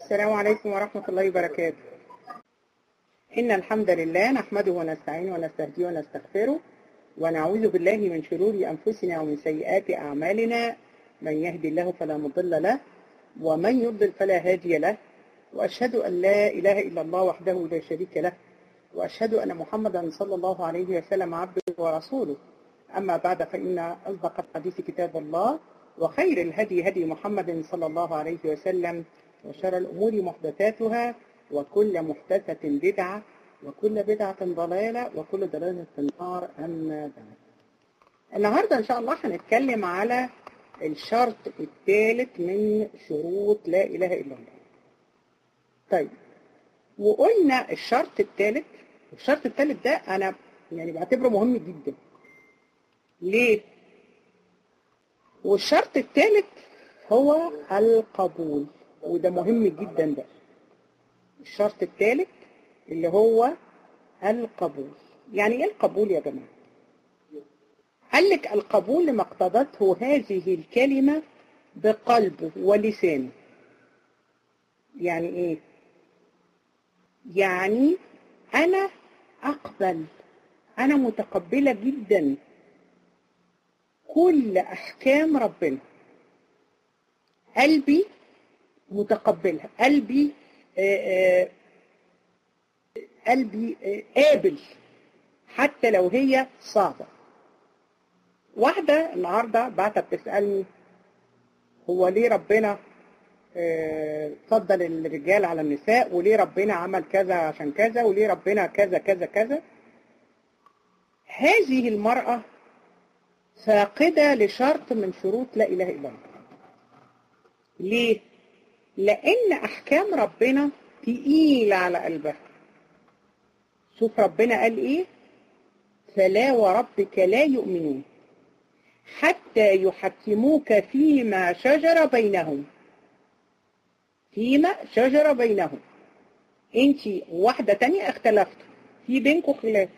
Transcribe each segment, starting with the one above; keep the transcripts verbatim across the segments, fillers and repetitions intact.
السلام عليكم ورحمة الله وبركاته. إن الحمد لله نحمده ونستعينه ونستهديه ونستغفره ونعوذ بالله من شرور أنفسنا ومن سيئات أعمالنا، من يهدي الله فلا مضل له ومن يضلل فلا هادي له، وأشهد أن لا إله إلا الله وحده لا شريك له، وأشهد أن محمدا صلى الله عليه وسلم عبده ورسوله. أما بعد، فإن أصدق الحديث كتاب الله، وخير الهدي هدي محمد صلى الله عليه وسلم، وشر الأمور محدثاتها، وكل محدثة بدعة، وكل بدعة ضلالة، وكل ضلالة في النار. أما بعد، النهاردة إن شاء الله هنتكلم على الشرط الثالث من شروط لا إله إلا الله. طيب، وقلنا الشرط الثالث، الشرط الثالث ده أنا يعني بعتبره مهم جدا. ليه؟ والشرط الثالث هو القبول، وده مهم جدا. ده الشرط الثالث اللي هو القبول. يعني ايه القبول يا جماعة؟ قال لك القبول لما اقتضته هذه الكلمة بقلبه ولسانه. يعني ايه؟ يعني انا اقبل، انا متقبلة جدا كل احكام ربنا، قلبي متقبلها، قلبي آآ آآ قلبي قابل حتى لو هي صعبة. واحدة النهاردة بعتها بتسألني هو ليه ربنا فضل الرجال على النساء، وليه ربنا عمل كذا عشان كذا، وليه ربنا كذا كذا كذا. هذه المرأة فاقدة لشرط من شروط لا إله إلا الله. ليه؟ لأن أحكام ربنا تقيلة على قلبها. شوف ربنا قال إيه؟ فلا وربك لا يؤمنون حتى يحكموك فيما شجر بينهم. فيما شجر بينهم، انت واحدة تانية اختلفتوا في بينكم خلاف،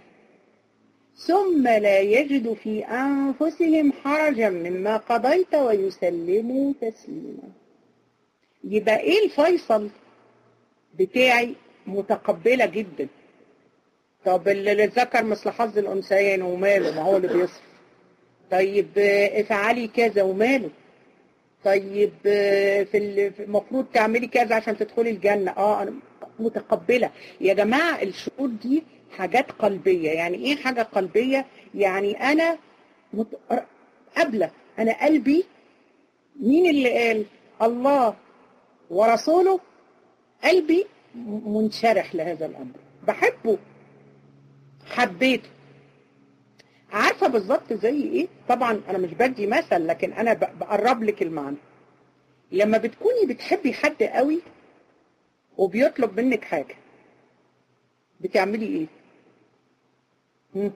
ثم لا يجدوا في أنفسهم حرجا مما قضيت ويسلموا تسليما. يبقى ايه الفيصل بتاعي؟ متقبلة جدا. طب اللي ذكر مثل حظ الأنثيين وماله، ما هو اللي بيصرف. طيب افعلي كذا وماله. طيب في المفروض تعملي كذا عشان تدخلي الجنة. اه انا متقبلة يا جماعة. الشروط دي حاجات قلبية. يعني ايه حاجة قلبية؟ يعني انا مت... قابلة، انا قلبي مين اللي قال؟ الله ورسوله. قلبي منشرح لهذا الامر، بحبه، حبيته. عارفة بالظبط زي ايه؟ طبعا انا مش بدي مثل، لكن انا بقرب لك المعنى. لما بتكوني بتحبي حد قوي وبيطلب منك حاجة، بتعملي ايه؟ هم؟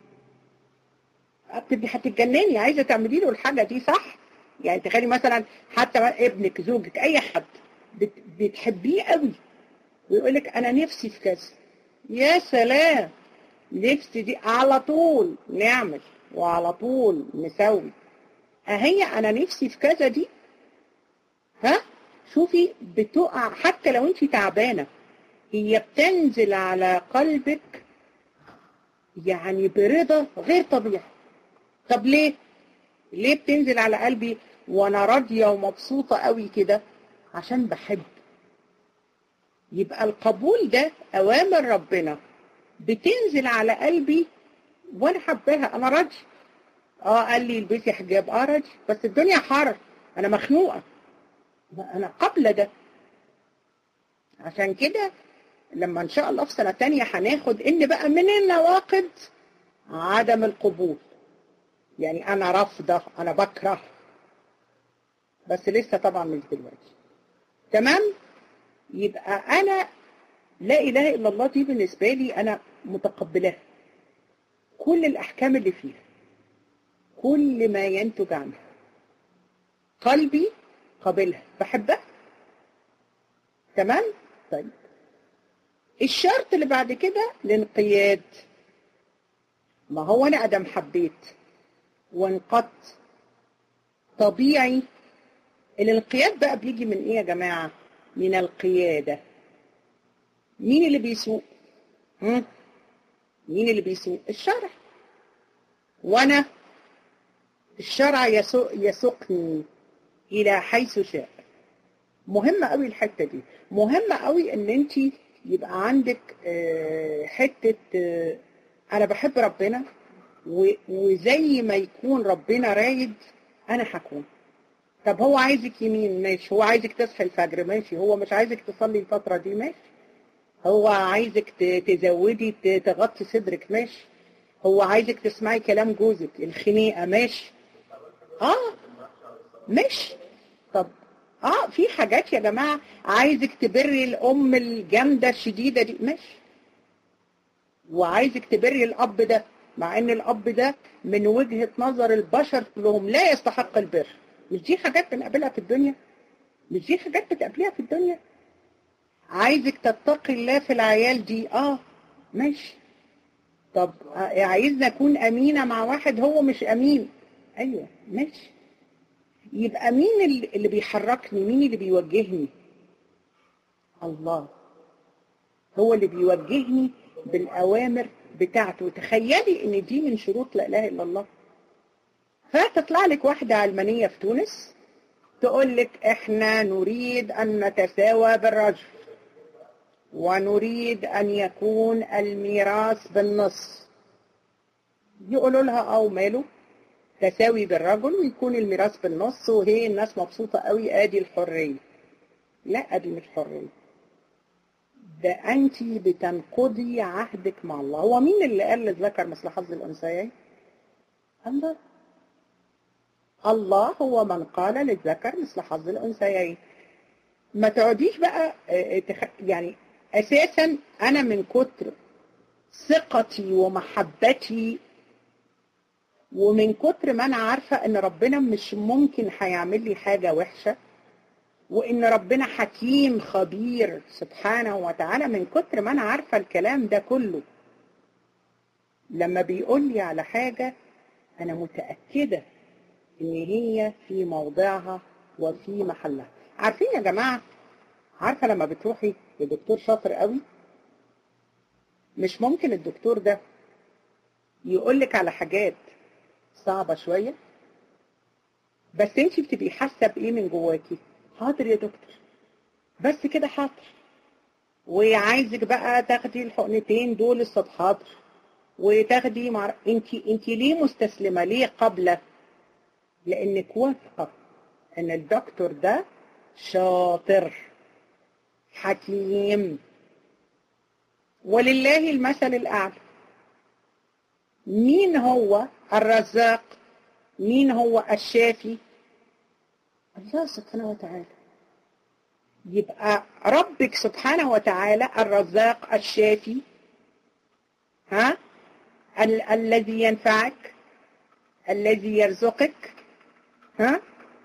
بتبقي هتتجنني عايزة تعملي له الحاجة دي، صح؟ يعني تخيلي مثلا حتى ابنك، زوجك، اي حد بتحبيه قوي ويقولك انا نفسي في كذا. يا سلام، نفسي دي على طول نعمل وعلى طول نسوي. اهي انا نفسي في كذا دي، ها شوفي بتقع حتى لو انت تعبانة، هي بتنزل على قلبك يعني برضا غير طبيعي. طب ليه؟ ليه بتنزل على قلبي وانا راضية ومبسوطة قوي كده؟ عشان بحب. يبقى القبول ده اوامر ربنا بتنزل على قلبي وانا حباها، انا راضي. اه قال لي البسي حجاب، اه راضي، بس الدنيا حر، انا مخنوقة، انا قابلة ده. عشان كده لما ان شاء الله في سنة تانية هناخد ان بقى من النواقض عدم القبول. يعني انا رافضة، انا بكره، بس لسه طبعا مش دلوقتي. تمام؟ يبقى انا لا اله الا الله دي بالنسبة لي انا متقبلها، كل الاحكام اللي فيها، كل ما ينتج عنها، قلبي قابلها، بحبها. تمام؟ طيب، الشرط اللي بعد كده الانقياد. ما هو انا ادم حبيت وانقدت، طبيعي الانقياد بقى بيجي من ايه يا جماعة؟ من القيادة. مين اللي بيسوق؟ هم؟ مين اللي بيسوق؟ الشرع. وانا الشرع يسوق يسوقني الى حيث شاء. مهمة قوي الحتة دي، مهمة قوي ان انت يبقى عندك حتة انا بحب ربنا، وزي ما يكون ربنا رايد انا هكون. طب هو عايزك يمين ماشي، هو عايزك تصحي الفجر ماشي، هو مش عايزك تصلي الفترة دي ماشي، هو عايزك تزودي تغطي صدرك ماشي، هو عايزك تسمعي كلام جوزك الخنيقة ماشي. اه ماشي. طب اه في حاجات يا جماعة عايزك تبري الام الجامدة الشديدة دي ماشي، وعايزك تبري الاب ده مع ان الاب ده من وجهة نظر البشر كلهم لا يستحق البر. مش دي حاجات بنقابلها في الدنيا؟ مش دي حاجات بتقابلها في الدنيا؟ عايزك تتقي الله في العيال دي اه ماشي. طب عايزنا اكون امينة مع واحد هو مش امين، ايوه ماشي. يبقى مين اللي بيحركني؟ مين اللي بيوجهني؟ الله هو اللي بيوجهني بالاوامر بتاعته. تخيلي ان دي من شروط لا اله الا الله. فتطلع لك واحدة علمانية في تونس تقول لك احنا نريد ان نتساوى بالرجل ونريد ان يكون الميراث بالنص. يقولوا لها او ماله تساوي بالرجل ويكون الميراث بالنص، وهي الناس مبسوطة قوي ادي الحرية. لا ادي مش حرية، ده انت بتنقضي عهدك مع الله. هو مين اللي قال للذكر مثل حظ الانثيين؟ الله. الله هو من قال للذكر مثل حظ الانثيين. ما تقعديش بقى يعني اساسا انا من كتر ثقتي ومحبتي ومن كتر ما انا عارفة ان ربنا مش ممكن هيعمل لي حاجة وحشة، وان ربنا حكيم خبير سبحانه وتعالى، من كتر ما انا عارفة الكلام ده كله، لما بيقول لي على حاجة انا متأكدة ان هي في موضعها وفي محلها. عارفين يا جماعة، عارفة لما بتروحي لدكتور شاطر قوي، مش ممكن الدكتور ده يقولك على حاجات صعبة شوية، بس انتي بتبقي حاسة بايه من جواكي؟ حاضر يا دكتور، بس كده حاضر. وعايزك بقى تاخدي الحقنتين دول الصبح حاضر، وتاخدي مع انتي انتي ليه مستسلمة؟ ليه قبلة؟ لانك واثقة ان الدكتور ده شاطر حكيم. ولله المثل الأعلى. مين هو الرزاق؟ مين هو الشافي؟ الله سبحانه وتعالى. يبقى ربك سبحانه وتعالى الرزاق الشافي، ها ال الذي ينفعك، الذي يرزقك، ها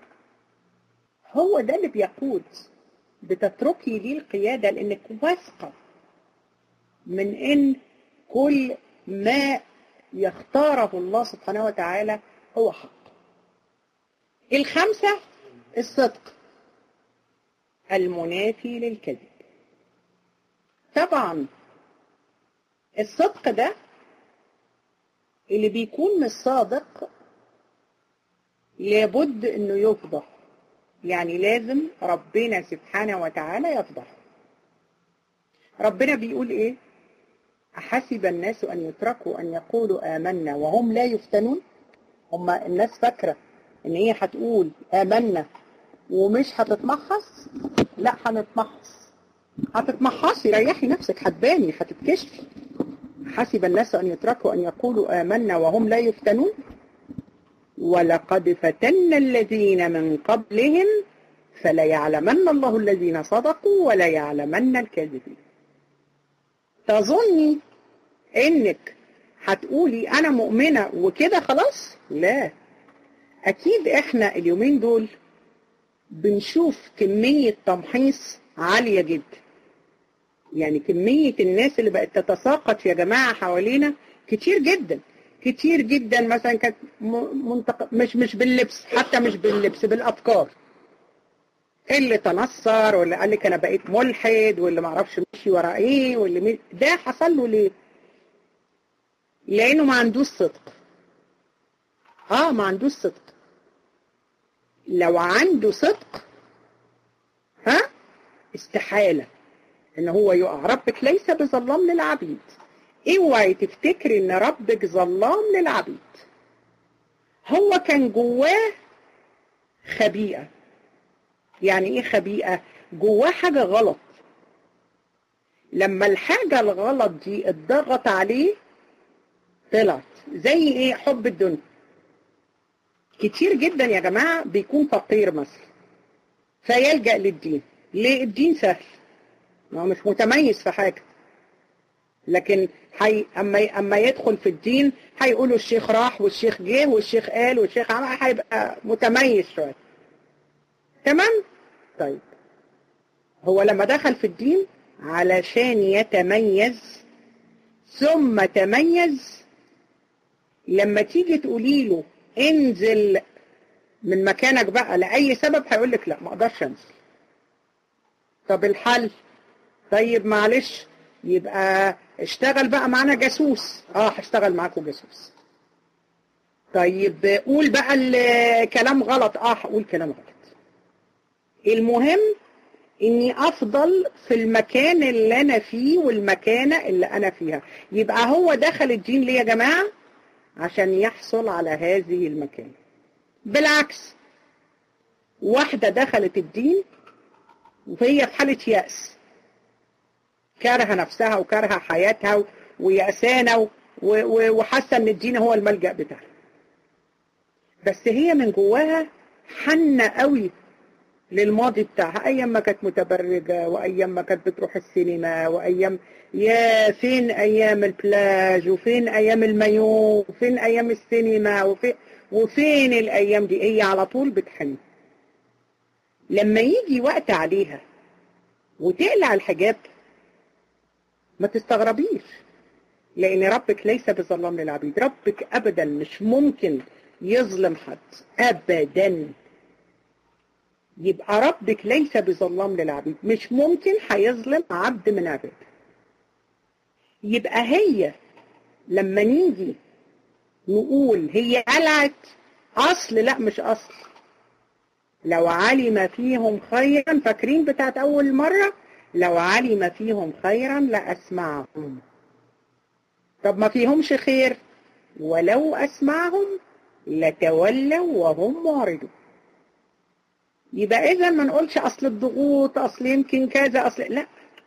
هو ده اللي بيقود. بتتركي ليه القيادة لأنك واثقة من إن كل ما يختاره الله سبحانه وتعالى هو حق. الخمسة الصدق المنافي للكذب. طبعا الصدق ده اللي بيكون مش صادق لابد انه يفضح، يعني لازم ربنا سبحانه وتعالى يفضح. ربنا بيقول ايه؟ أحسب الناس أن يتركوا أن يقولوا آمنا وهم لا يفتنون. هم الناس فاكرة إن هي هتقول آمنا ومش هتتمحص؟ لا هنتمحص. هتتمحصي، ريحي نفسك، هتباني، هتتكشفي. حسب الناس أن يتركوا أن يقولوا آمنا وهم لا يفتنون ولقد فتنا الذين من قبلهم فليعلمن الله الذين صدقوا وليعلمن الكاذبين. تظني انك هتقولي انا مؤمنة وكده خلاص؟ لا، اكيد احنا اليومين دول بنشوف كمية تمحيص عالية جدا. يعني كمية الناس اللي بقت تتساقط يا جماعة حوالينا كتير جدا كتير جدا. مثلا كانت منتق... مش مش باللبس، حتى مش باللبس، بالافكار. اللي تنصر واللي قال لك انا بقيت ملحد واللي ما اعرفش مشي ورا ايه واللي مي... ده حصل له ليه؟ لانه ما عندوش صدق. اه ما عندوش صدق. لو عنده صدق ها استحالة ان هو يقع. ربك ليس بظلام للعبيد. اوعي تفتكري ان ربك ظلام للعبيد. هو كان جواه خبيئة. يعني ايه خبيئة؟ جواه حاجة غلط. لما الحاجة الغلط دي اتضغط عليه طلعت. زي ايه؟ حب الدنيا. كتير جدا يا جماعة بيكون فقير مثلا فيلجأ للدين. ليه؟ الدين سهل، ما هو مش متميز في حاجة، لكن حي... أما... أما يدخل في الدين هيقولوا الشيخ راح والشيخ جه والشيخ قال والشيخ عمل، هيبقى متميز شوية. تمام؟ طيب هو لما دخل في الدين علشان يتميز ثم تميز، لما تيجي تقولي له انزل من مكانك بقى لأي سبب هيقول لك لا ما اقدرش انزل. طب الحل؟ طيب معلش يبقى اشتغل بقى معانا جاسوس. اه هشتغل معاكم جاسوس. طيب قول بقى الكلام غلط. اه هقول كلام غلط. المهم اني افضل في المكان اللي انا فيه والمكانة اللي انا فيها. يبقى هو دخل الدين ليه يا جماعة؟ عشان يحصل على هذه المكانة. بالعكس، واحدة دخلت الدين وهي في حالة يأس، كارهة نفسها وكارهة حياتها ويأسانة وحاسة ان الدين هو الملجأ بتاعها، بس هي من جواها حنة قوي للماضي بتاعها. ايام ما كانت متبرجة، وايام ما كانت بتروح السينما، وايام يا فين ايام البلاج، وفين ايام المايو، وفين ايام السينما، وفين وفين الايام دي. هي على طول بتحن. لما يجي وقت عليها وتقلع الحجاب ما تستغربيش، لان ربك ليس بظلام للعبيد. ربك ابدا مش ممكن يظلم حد ابدا. يبقى ربك ليس بظلام للعبيد، مش ممكن هيظلم عبد من عباده. يبقى هي لما نيجي نقول هي قلعت اصل، لا مش اصل. لو علم فيهم خيرا، فاكرين بتاعت اول مرة؟ لو علم فيهم خيرا لأسمعهم. طب ما فيهمش خير، ولو أسمعهم لتولوا وهم معرضون. يبقى إذا ما نقولش أصل الضغوط، أصل يمكن كذا، أصل لا.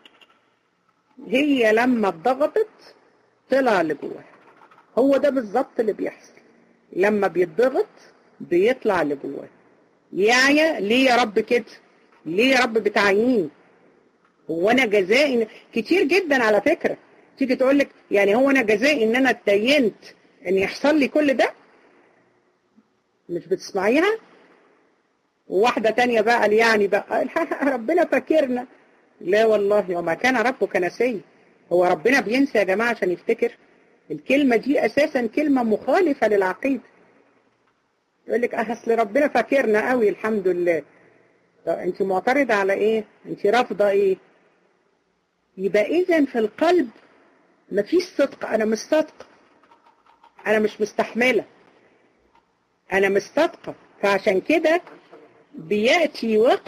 هي لما اتضغطت طلع اللي جواها. هو ده بالظبط اللي بيحصل. لما بيتضغط بيطلع اللي جواها. يعني ليه يا رب كده؟ ليه يا رب بتعيين؟ هو انا جزائي؟ كتير جدا على فكرة تيجي تقول لك يعني هو انا جزائي ان انا اتدينت ان يحصل لي كل ده؟ مش بتسمعيها؟ وواحدة تانية بقى يعني بقى ربنا فاكرنا. لا والله، وما كان ربك نسيا. هو ربنا بينسى يا جماعة عشان يفتكر؟ الكلمة دي اساسا كلمة مخالفة للعقيدة. يقول لك اصل ربنا فاكرنا قوي الحمد لله. طب انت معترضة على ايه؟ انت رافضة ايه؟ يبقى اذا في القلب مفيش صدق. انا مش صادقة، انا مش مستحملة، انا مش صادقة. فعشان كده بيأتي وقت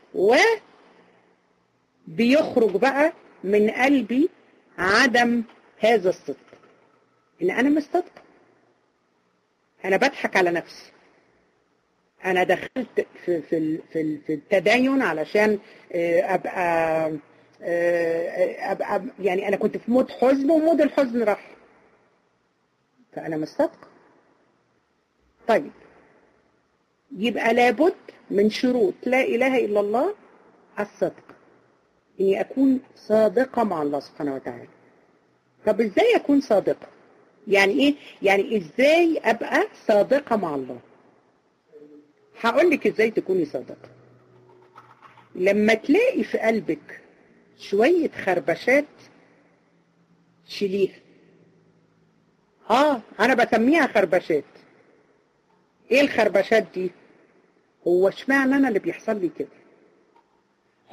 وبيخرج بقى من قلبي عدم هذا الصدق، ان انا مش صادقة، انا بضحك على نفسي. انا دخلت في في في في التدين علشان ابقى ابقى يعني انا كنت في مود حزن ومود الحزن راح، فانا مش صادقة. طيب يبقى لابد من شروط لا اله الا الله الصدق، اني اكون صادقة مع الله سبحانه وتعالى. طب ازاي اكون صادقة؟ يعني ايه؟ يعني ازاي ابقى صادقة مع الله؟ هقول لك ازاي تكوني صادقة. لما تلاقي في قلبك شوية خربشات شيليها. اه انا بسميها خربشات. ايه الخربشات دي؟ هو اشمعنى انا اللي بيحصل لي كده؟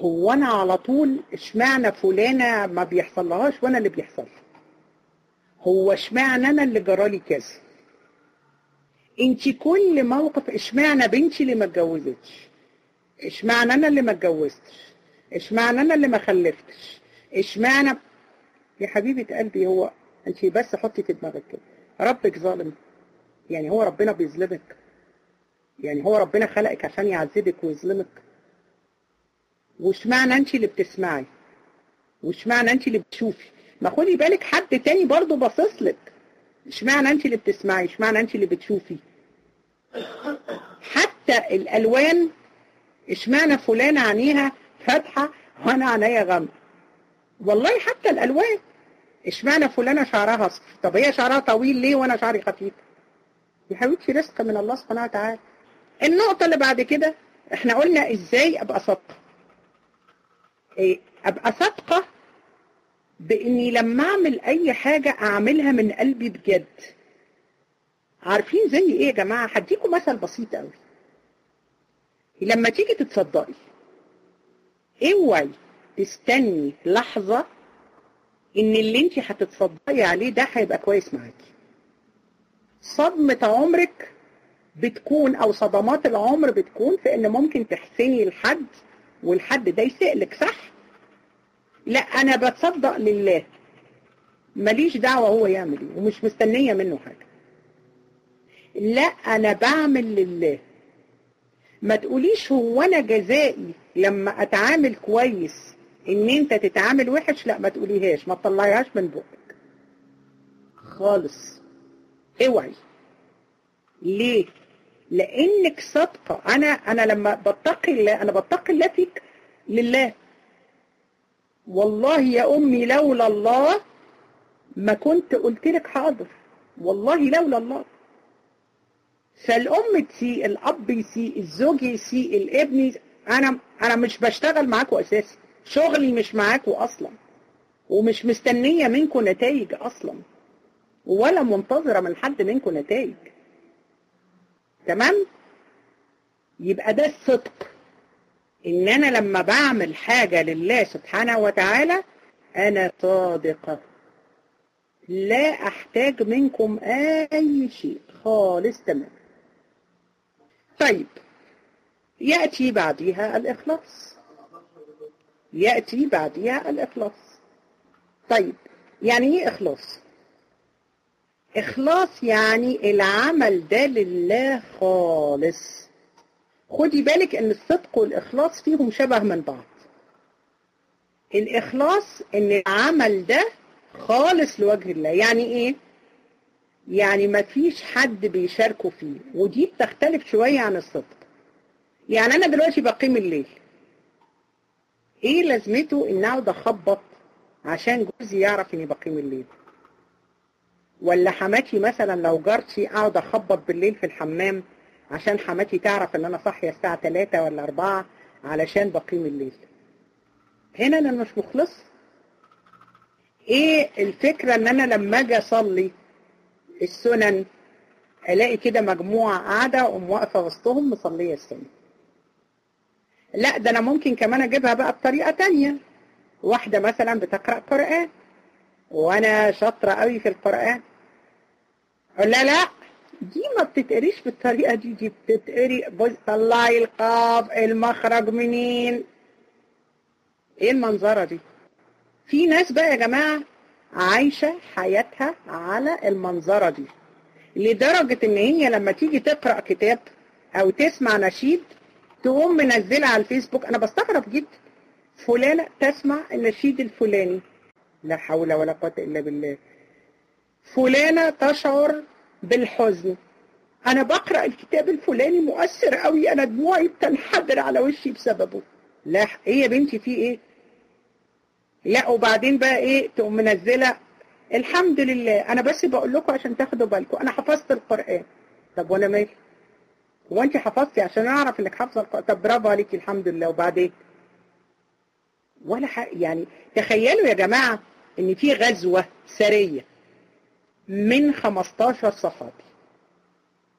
هو انا على طول اشمعنى فلانة ما بيحصل لهاش وانا اللي بيحصل لي؟ هو اشمعنى انا اللي جرالي كذا؟ انت كل موقف اشمعنى بنتي اللي ما اتجوزتش؟ اشمعنى انا اللي ما اتجوزتش؟ اشمعنى انا اللي ما خلفتش؟ اشمعنى؟ يا حبيبة قلبي، هو انت بس حطي في دماغك كده، ربك ظالم؟ يعني هو ربنا بيظلمك؟ يعني هو ربنا خلقك عشان يعذبك ويظلمك؟ واشمعنى انت اللي بتسمعي؟ واشمعنى انت اللي بتشوفي؟ ما خدي بالك حد تاني برضه باصص لك. اشمعنى انت اللي بتسمعي؟ اشمعنى انت اللي بتشوفي؟ حتى الالوان، اشمعنى فلانة عينيها فاتحة وانا عينيا غامقة؟ والله حتى الالوان، اشمعنى فلانة شعرها اصفر؟ طب هي شعرها طويل ليه وانا شعري خفيف؟ يا حبيبتي رزق من الله سبحانه وتعالى. النقطة اللي بعد كده، احنا قلنا ازاي ابقى صادقة. ايه ابقى صادقة؟ باني لما اعمل اي حاجة اعملها من قلبي بجد. عارفين زي ايه يا جماعة؟ هديكم مثل بسيط قوي. لما تيجي تتصدقي، اوعي تستني لحظة ان اللي انت هتتصدقي عليه ده هيبقى كويس معاكي. صدمة عمرك بتكون، او صدمات العمر بتكون في ان ممكن تحسني لحد والحد ده يسألك، صح؟ لا، انا بتصدق لله، ماليش دعوة هو يعمل ايه ومش مستنية منه حاجة. لا، انا بعمل لله. ما تقوليش هو انا جزائي لما اتعامل كويس ان انت تتعامل وحش. لا، ما تقوليهاش، ما تطلعيهاش من بقك خالص، اوعي. ليه؟ لانك صادقة. انا انا لما بتقي الله، انا بتقي الله فيك لله. والله يا امي لولا الله ما كنت قلت لك حاضر، والله لولا الله. فالام تسيء، الاب يسيء، الزوج يسيء، الابن يسيء. انا انا مش بشتغل معاكم اساسا، شغلي مش معاكم اصلا، ومش مستنيه منكم نتائج اصلا، ولا منتظره من حد منكم نتائج. تمام؟ يبقى ده الصدق، ان انا لما بعمل حاجه لله سبحانه وتعالى انا صادقه، لا احتاج منكم اي شيء خالص. تمام. طيب، يأتي بعدها الإخلاص. يأتي بعدها الإخلاص. طيب، يعني ايه إخلاص؟ إخلاص يعني العمل ده لله خالص. خدي بالك ان الصدق والإخلاص فيهم شبه من بعض. الإخلاص ان العمل ده خالص لوجه الله. يعني ايه؟ يعني ما فيش حد بيشاركه فيه، ودي بتختلف شوية عن الصدق. يعني انا دلوقتي بقيم الليل، ايه لازمته ان اقعد اخبط عشان جوزي يعرف اني بقيم الليل؟ ولا حماتي مثلا لو جارتي اقعد اخبط بالليل في الحمام عشان حماتي تعرف ان انا صاحيه الساعه ثلاثة ولا أربعة علشان بقيم الليل؟ هنا انا مش مخلص. ايه الفكره ان انا لما اجي اصلي السنن الاقي كده مجموعه قاعده واقوم واقفه وسطهم مصليه السنه؟ لا، ده انا ممكن كمان اجيبها بقى بطريقه تانية. واحده مثلا بتقرا قران وانا شاطره قوي في القران، لا لا دي ما بتتقريش بالطريقه دي، دي بتتقري بص طلعي القاف المخرج منين. ايه المنظره دي؟ في ناس بقى يا جماعه عايشه حياتها على المنظره دي، لدرجه ان هي لما تيجي تقرا كتاب او تسمع نشيد تقوم منزلها على الفيسبوك. انا بستغرب جدا، فلانه تسمع النشيد الفلاني، لا حول ولا قوه الا بالله. فلانه تشعر بالحزن، انا بقرا الكتاب الفلاني مؤثر قوي، انا دموعي بتنحدر على وشي بسببه. لا، ايه يا بنتي في ايه؟ لا، وبعدين بقى ايه؟ تقوم منزله الحمد لله انا بس بقول لكم عشان تاخدوا بالكم انا حفظت القران. طب وانا مالي؟ هو انت حفظتي عشان اعرف انك حافظه القران؟ طب برافو عليكي الحمد لله، وبعدين ولا حق. يعني تخيلوا يا جماعه ان في غزوه سريه من خمستاشر صحابي،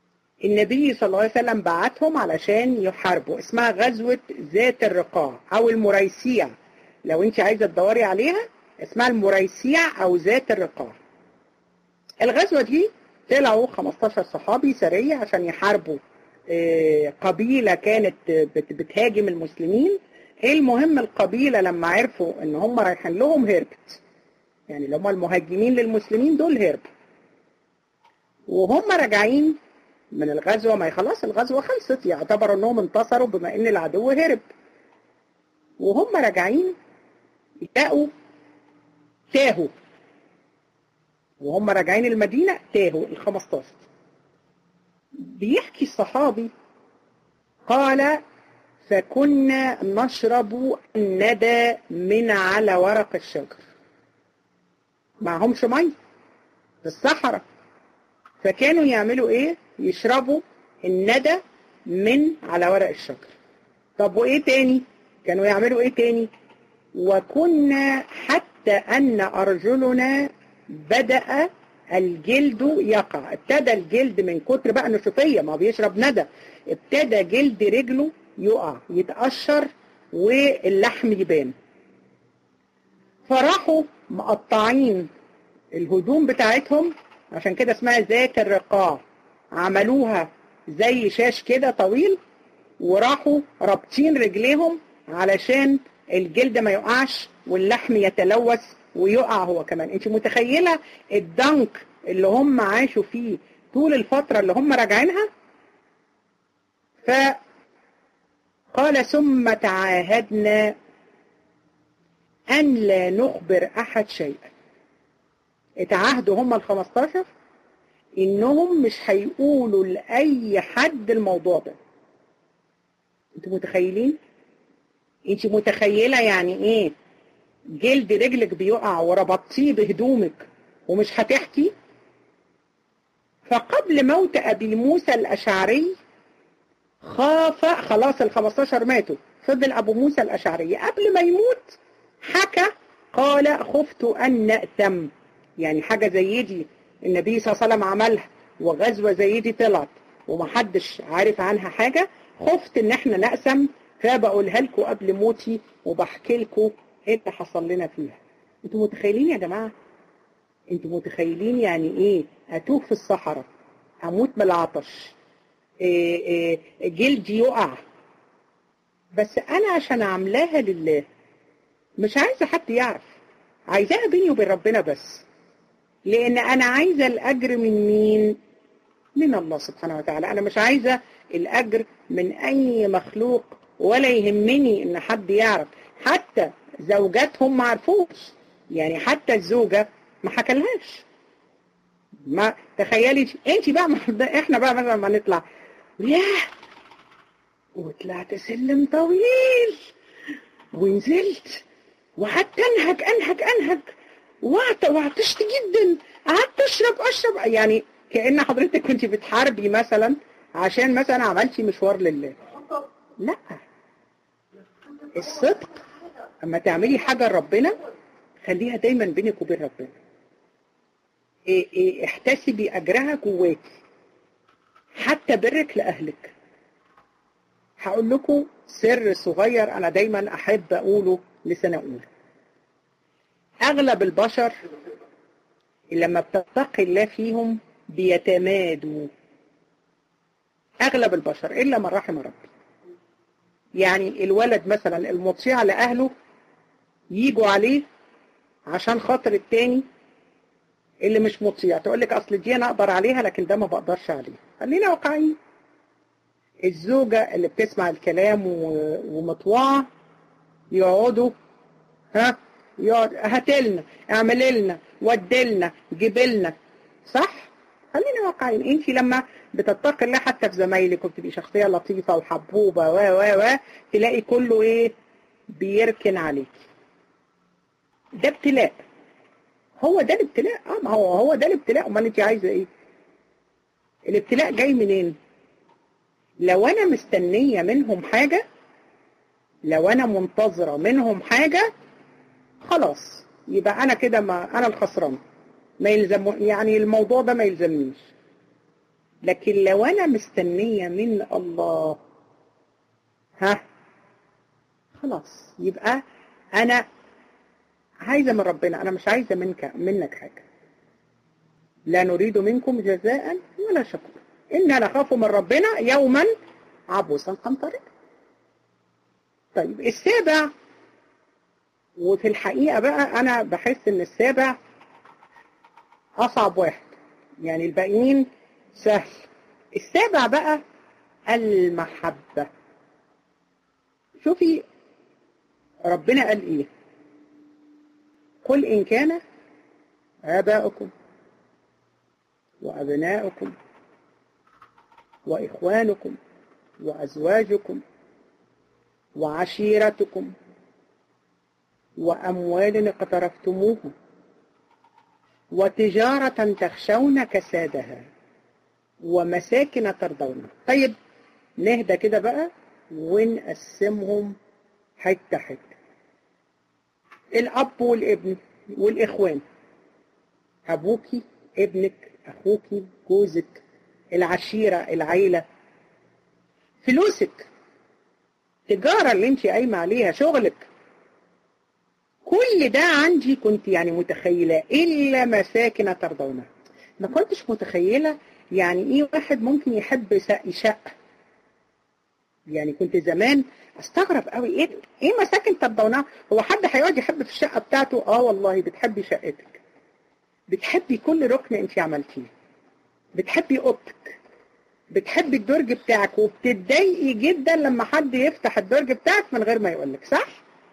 النبي صلى الله عليه وسلم بعتهم علشان يحاربوا، اسمها غزوة ذات الرقاع أو المريسيع، لو انت عايزة تدوري عليها اسمها المريسيع أو ذات الرقاع. الغزوة دي طلعوا خمستاشر صحابي سرية عشان يحاربوا قبيلة كانت بتهاجم المسلمين. المهم القبيلة لما عرفوا ان هم رايحين لهم هربت، يعني اللي هم المهاجمين للمسلمين دول هربوا، وهم راجعين من الغزوة، ما خلاص الغزوة خلصت، يعتبر انهم انتصروا بما ان العدو هرب. وهم راجعين لقوا تاهوا، وهم راجعين المدينة تاهوا الخمستاشر. بيحكي الصحابي قال فكنا نشرب الندى من على ورق الشجر، معهمش مي في الصحراء، فكانوا يعملوا ايه؟ يشربوا الندى من على ورق الشجر. طب وايه تاني؟ كانوا يعملوا ايه تاني؟ وكنا حتى ان ارجلنا بدأ الجلد يقع، ابتدى الجلد من كتر بقى نشوفية، ما بيشرب ندى، ابتدى جلد رجله يقع يتقشر واللحم يبان. فراحوا مقطعين الهدوم بتاعتهم، عشان كده اسمها ذات الرقاع، عملوها زي شاش كده طويل، وراحوا رابطين رجليهم علشان الجلد ما يقعش واللحم يتلوث ويقع هو كمان. انت متخيلة الدنك اللي هم عاشوا فيه طول الفترة اللي هم راجعينها؟ فقال ثم تعاهدنا أن لا نخبر أحد شيئا. اتعاهدوا هم الخمستاشر إنهم مش هيقولوا لأي حد الموضوع ده. انتوا متخيلين؟ انت متخيلة يعني ايه جلد رجلك بيقع وربطيه بهدومك ومش هتحكي؟ فقبل موت أبي موسى الأشعري خاف، خلاص الخمستاشر ماتوا، فضل أبو موسى الأشعري قبل ما يموت حكى قال خفت أن نأتم، يعني حاجة زي دي النبي صلى الله عليه وسلم عملها وغزوة زي دي طلعت ومحدش عارف عنها حاجة، خفت ان احنا نقسم، فبقولها لكم قبل موتي وبحكي لكم ايه اللي حصل لنا فيها. انتوا متخيلين يا جماعة؟ انتوا متخيلين يعني ايه اتوه في الصحراء، اموت من العطش، إيه إيه جلدي يقع، بس انا عشان عاملاها لله، مش عايزة حد يعرف، عايزاها بيني وبين ربنا بس، لان انا عايزة الاجر من مين؟ من الله سبحانه وتعالى. انا مش عايزة الاجر من اي مخلوق، ولا يهمني ان حد يعرف، حتى زوجاتهم ما عرفوش، يعني حتى الزوجة ما حكالهاش. ما تخيلي انت بقى، ما احنا بقى مثلا ما نطلع ياه وطلعت سلم طويل ونزلت وقعدت انهج انهج انهج وعطشت جدا، قعدت اشرب اشرب، يعني كأن حضرتك كنت بتحاربي مثلا عشان مثلا عملتي مشوار لله. لا، الصدق اما تعملي حاجة لربنا خليها دايما بينك وبين ربنا، إيه إيه احتسبي اجرها جواكي، حتى برك لاهلك. هقول لكم سر صغير انا دايما احب اقوله لسنة اولى. اغلب البشر لما بتتقي الله فيهم بيتمادوا، اغلب البشر الا من رحم ربي. يعني الولد مثلا المطيع لاهله ييجوا عليه عشان خاطر التاني اللي مش مطيع، تقول لك اصل دي انا اقدر عليها لكن ده ما بقدرش عليه. خلينا واقعيين. الزوجة اللي بتسمع الكلام ومطوعة يقعدوا ها يقعد هاتلنا اعمللنا ودلنا جبلنا، صح؟ خلينا واقعيين. انت لما بتتقي الله حتى في زمايلك وبتبقي شخصية لطيفة وحبوبة و و و تلاقي كله ايه بيركن عليك. ده ابتلاء، هو ده الابتلاء. اه ما هو هو ده الابتلاء. امال انت عايزه ايه؟ الابتلاء جاي منين؟ لو انا مستنيه منهم حاجه، لو انا منتظره منهم حاجه، خلاص يبقى انا كده، ما انا الخسران، ما يلزم، يعني الموضوع ده ما يلزمنيش. لكن لو أنا مستنية من الله ها خلاص يبقى أنا عايزة من ربنا، أنا مش عايزة منك منك حاجة. لا نريد منكم جزاء ولا شكورا إنا نخاف من ربنا يوما عبوسا قمطريرا. طيب السابع، وفي الحقيقة بقى أنا بحس إن السابع أصعب واحد، يعني الباقيين سهل. السابع بقى المحبة. شوفي ربنا قال إيه؟ قل إن كان آباؤكم وأبناؤكم وإخوانكم وأزواجكم وعشيرتكم وأموال اقترفتموها وتجارة تخشون كسادها ومساكن ترضونها. طيب نهدى كده بقى ونقسمهم حتة حتة. الأب والابن والإخوان، أبوكي، ابنك، أخوكي، جوزك، العشيرة، العيلة، فلوسك، تجارة اللي انت قايمة عليها، شغلك، كل ده عندي كنت يعني متخيلة إلا مساكن ترضونها. ما كنتش متخيلة يعني إيه واحد ممكن يحب شقة. يعني كنت زمان استغرب قوي ايه ايه مساكن ترضونها؟ هو حد هيقعد يحب في الشقة بتاعته؟ اه والله بتحبي شقتك، بتحبي كل ركن انت عملتيه، بتحبي اوضتك، بتحبي الدرج بتاعك، وبتتضايقي جدا لما حد يفتح الدرج بتاعك من غير ما يقولك، صح؟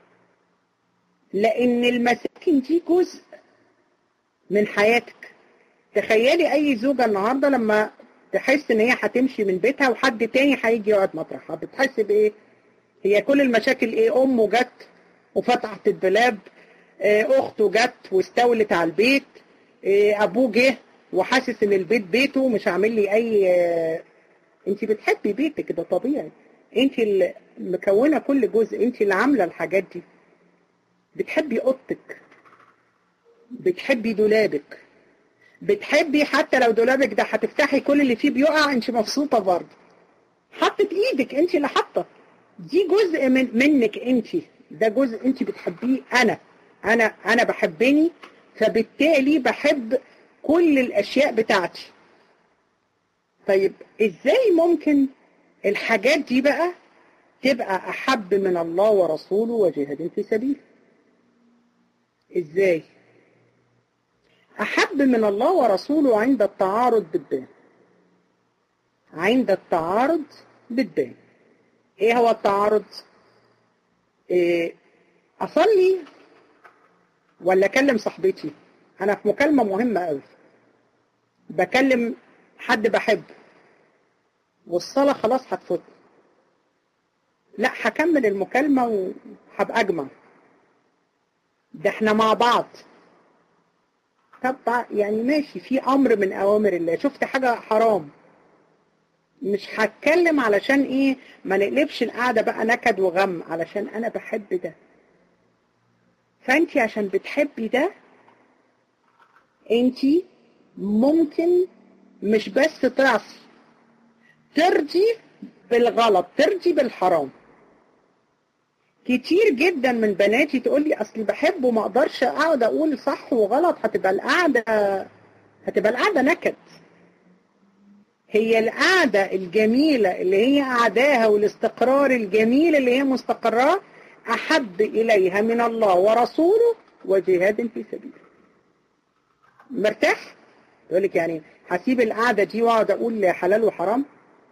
لان المساكن دي جزء من حياتك. تخيلي اي زوجة النهاردة لما تحس ان هي هتمشي من بيتها وحد تاني هيجي يقعد مطرحها، بتحس بايه؟ هي كل المشاكل ايه؟ امه جت وفتحت الدولاب، اخته جت واستولت على البيت، ابوه جه وحاسس ان البيت بيته مش عامل لي اي. انت بتحبي بيتك، ده طبيعي، انت اللي مكونه كل جزء، انت اللي عامله الحاجات دي. بتحبي اوضتك، بتحبي دولابك، بتحبي حتى لو دولابك ده هتفتحي كل اللي فيه بيقع انت مبسوطه برضه. حطت ايدك، انت اللي حاطه، دي جزء من منك انت، ده جزء انت بتحبيه. انا انا انا بحبني، فبالتالي بحب كل الاشياء بتاعتي. طيب ازاي ممكن الحاجات دي بقى تبقى احب من الله ورسوله وجهاد في سبيله؟ ازاي احب من الله ورسوله؟ عند التعارض بالدين. عند التعارض بالدين. ايه هو التعارض؟ إيه، اصلي ولا اكلم صاحبتي؟ انا في مكالمة مهمة قوي، بكلم حد بحبه والصلاة خلاص هتفوت، لا هكمل المكالمة وهبقى اجمع، ده احنا مع بعض. طب يعني ماشي، في امر من اوامر الله، شفت حاجة حرام مش هتكلم، علشان ايه؟ ما نقلبش القعدة بقى نكد وغم، علشان انا بحب ده. فانتي عشان بتحبي ده انتي ممكن مش بس تعصي، ترضي بالغلط، ترضي بالحرام. كتير جدا من بناتي تقول لي اصل بحبه ما اقدرش اقعد اقول صح وغلط، هتبقى القعدة هتبقى القعدة نكد. هي القعدة الجميلة اللي هي قعداها والاستقرار الجميل اللي هي مستقراه أحب إليها من الله ورسوله وجهاد في سبيله. مرتاح؟ يقول لك يعني هسيب القعدة دي واقعد أقول حلال وحرام؟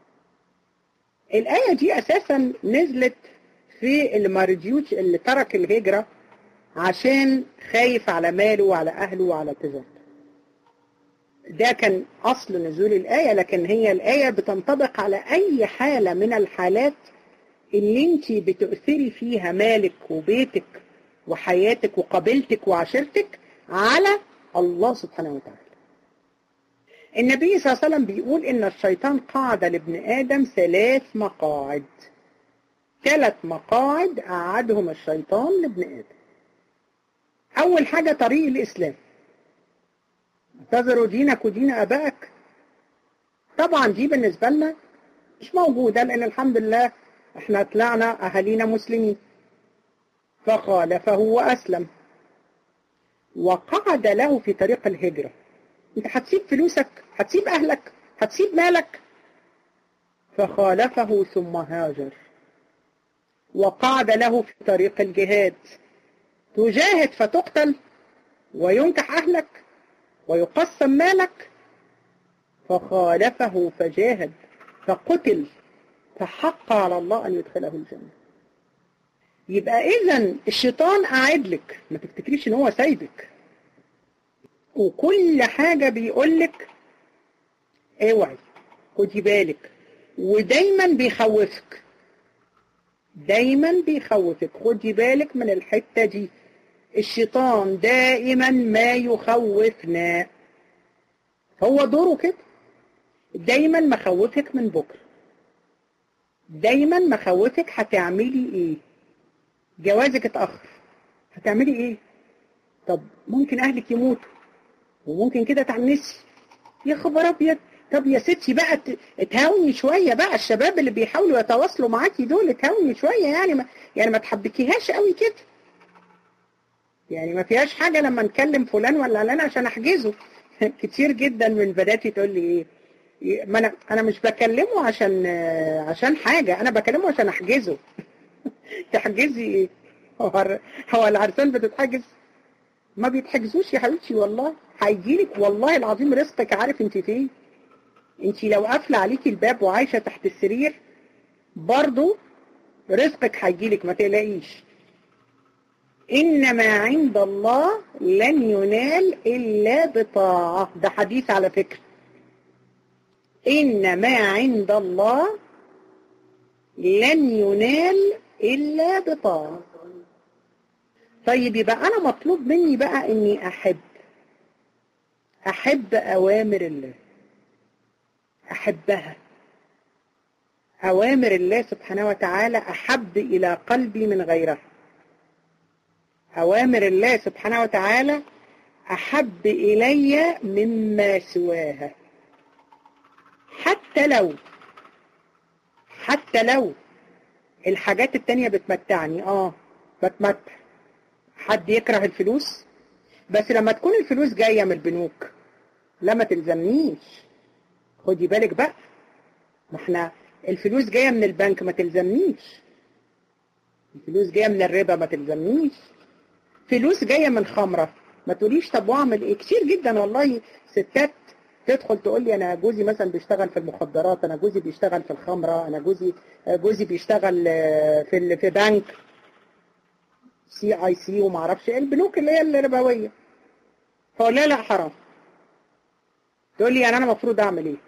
الآية دي أساسا نزلت في اللي ما رضيوش، اللي ترك الهجرة عشان خايف على ماله وعلى أهله وعلى تجارته. ده كان أصل نزول الآية، لكن هي الآية بتنطبق على أي حالة من الحالات اللي انت بتؤثري فيها مالك وبيتك وحياتك وقبيلتك وعشيرتك على الله سبحانه وتعالى. النبي صلى الله عليه وسلم بيقول إن الشيطان قعد لابن آدم ثلاث مقاعد. ثلاث مقاعد قعدهم الشيطان لابن آدم. أول حاجة طريق الإسلام، اعتذروا دينك ودين أبائك. طبعا دي بالنسبة لنا مش موجودة، لأن الحمد لله احنا طلعنا أهالينا مسلمين. فخالفه وأسلم وقعد له في طريق الهجرة. انت هتسيب فلوسك، هتسيب أهلك، هتسيب مالك؟ فخالفه ثم هاجر وقعد له في طريق الجهاد. تجاهد فتقتل وينكح أهلك ويقسم مالك؟ فخالفه فجاهد فقتل فحق على الله أن يدخله الجنة. يبقى إذن الشيطان قاعد لك، ما تفتكريش إن هو سايبك، وكل حاجة بيقولك اوعي خدي بالك، ودايما بيخوفك، دايما بيخوفك، خدي بالك من الحتة دي. الشيطان دائما ما يخوفنا، هو دوره كده، دايما مخوفك من بكرة، دايما مخوفك هتعملي ايه، جوازك اتأخر هتعملي ايه، طب ممكن اهلك يموتوا وممكن كده تعنسي، يا خبر ابيض، طب يا ستي بقى اتهاوني شوية بقى، الشباب اللي بيحاولوا يتواصلوا معاكي دول اتهاوني شوية، يعني ما يعني ما تحبكيهاش قوي كده، يعني ما فيهاش حاجة لما نكلم فلان ولا علان عشان احجزه. كتير جدا من بناتي تقول لي ايه، ما انا انا مش بكلمه عشان عشان حاجة، انا بكلمه عشان احجزه. تحجزي ايه؟ هو هو العرسان بتتحجز؟ ما بيتحجزوش يا حبيبتي، والله هيجيلك والله العظيم رزقك. عارف انت فين؟ انت لو قافله عليكي الباب وعايشه تحت السرير برضو رزقك هيجيلك، ما تقلقيش. انما عند الله لن ينال الا بطاعه، ده حديث على فكره. انما عند الله لن ينال الا بطاعه. طيب يبقى انا مطلوب مني بقى اني احب احب اوامر الله، احبها. اوامر الله سبحانه وتعالى احب الى قلبي من غيرها، اوامر الله سبحانه وتعالى احب الي مما سواها. حتى لو حتى لو الحاجات التانية بتمتعني، اه بتمتع. حد يكره الفلوس؟ بس لما تكون الفلوس جاية من البنوك لا ما تلزمنيش. خدي بالك بقى، ما احنا الفلوس جاية من البنك ما تلزمنيش، الفلوس جاية من الربا ما تلزمنيش، فلوس جاية من خمرة ما تقوليش طب واعمل ايه. كتير جدا والله ستات تدخل تقول لي انا جوزي مثلا بيشتغل في المخدرات، انا جوزي بيشتغل في الخمرة، انا جوزي جوزي بيشتغل في في بنك سي اي سي وما اعرفش ايه البنوك اللي هي الربويه. فاقول لها لا حرام. تقول لي يعني انا المفروض اعمل ايه؟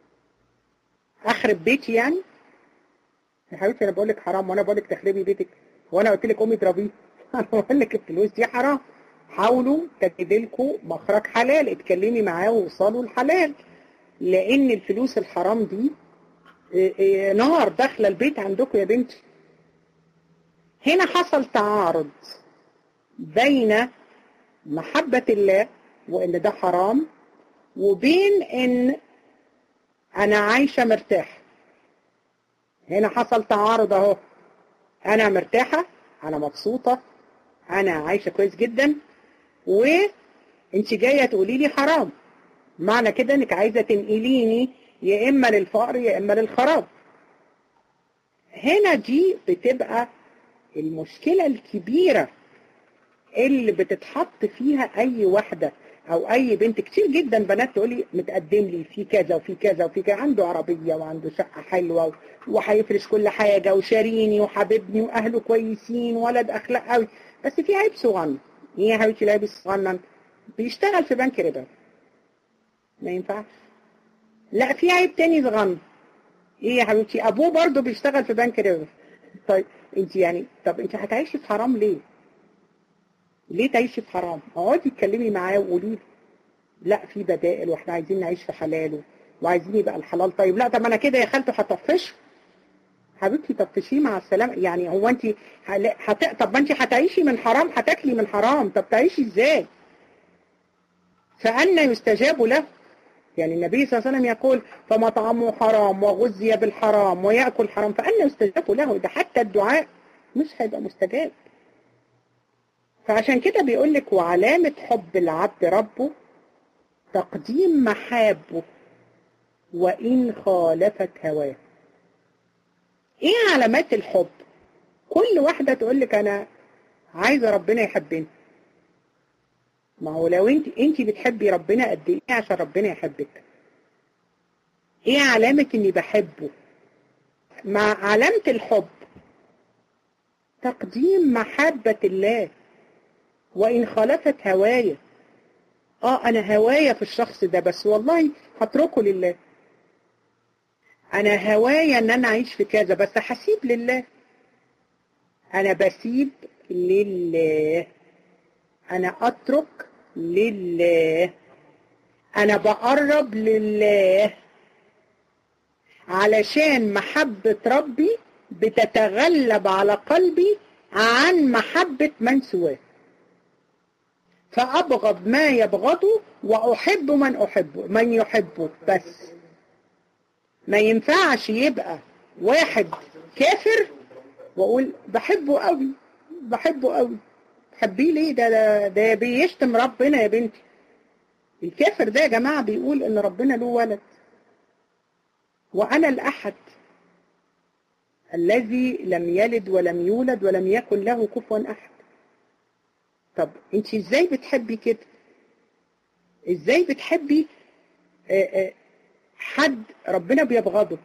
اخرب بيتي يعني؟ يا حبيبتي انا بقول لك حرام، وانا بقول لك تخربي بيتك، وانا قلت لك قومي اضربيه؟ انا بقول لك الفلوس دي حرام. حاولوا تجدوا لكم مخرج حلال، اتكلمي معاه ووصلوا الحلال، لان الفلوس الحرام دي نار داخله البيت عندكم يا بنتي. هنا حصل تعارض بين محبة الله وإن ده حرام، وبين إن أنا عايشة مرتاح. هنا حصل تعارض أهو، أنا مرتاحة، أنا مبسوطة، أنا عايشة كويس جدا، وإنت جاية تقولي لي حرام. معنى كده إنك عايزة تنقليني يا إما للفقر يا إما للخراب. هنا دي بتبقى المشكلة الكبيرة اللي بتتحط فيها أي واحدة أو أي بنت. كتير جدا بنات تقولي متقدم لي في كذا وفي كذا وفي كذا، عنده عربية وعنده شقة حلوة وهيفرش كل حاجة وشاريني وحبيبني وأهله كويسين ولد أخلاق قوي، بس في عيب صغنن. إيه يا حبيبتي العيب الصغنن؟ بيشتغل في بنك ربا، ما ينفعش. لا في عيب تاني صغنن. إيه يا حبيبتي؟ أبوه برضه بيشتغل في بنك ربا. طيب انت يعني طب انت هتعيشي في حرام ليه؟ ليه تعيشي في حرام؟ اقعدي اتكلمي معاه وقولي له لا في بدائل واحنا عايزين نعيش في حلال وعايزين يبقى الحلال. طيب لا طب انا كده يا خالته هطفشه. حبيبتي طفشيه مع السلامه. يعني هو انت هت... طب ما انت هتعيشي من حرام، هتاكلي من حرام، طب تعيشي ازاي؟ فأنا يستجاب له. يعني النبي صلى الله عليه وسلم يقول فمطعمه حرام وغذي بالحرام ويأكل حرام فأنا يستجاب له، ده حتى الدعاء مش هيبقى مستجاب. فعشان كده بيقول لك وعلامة حب العبد ربه تقديم محابه وإن خالفت هواه. ايه علامات الحب؟ كل واحدة تقول لك انا عايزة ربنا يحبني. ما هو لو انت انت بتحبي ربنا قد ايه عشان ربنا يحبك؟ ايه علامة اني بحبه؟ مع علامة الحب تقديم محبة الله وإن خالفت هوايا. اه انا هوايا في الشخص ده بس والله هتركه لله. انا هوايا ان انا اعيش في كذا بس هسيب لله. انا بسيب لله، انا اترك لله، انا بقرب لله، علشان محبة ربي بتتغلب على قلبي عن محبة من سواه. فأبغض ما يبغضه وأحب من أحبه من يحبه. بس ما ينفعش يبقى واحد كافر وأقول بحبه قوي بحبه قوي. تحبيه ليه؟ ده, ده ده بيشتم ربنا يا بنتي. الكافر ده يا جماعة بيقول إن ربنا له ولد وأنا الأحد الذي لم يلد ولم يولد ولم يكن له كفوا أحد. طب انت ازاي بتحبي كده؟ ازاي بتحبي حد ربنا بيبغضه؟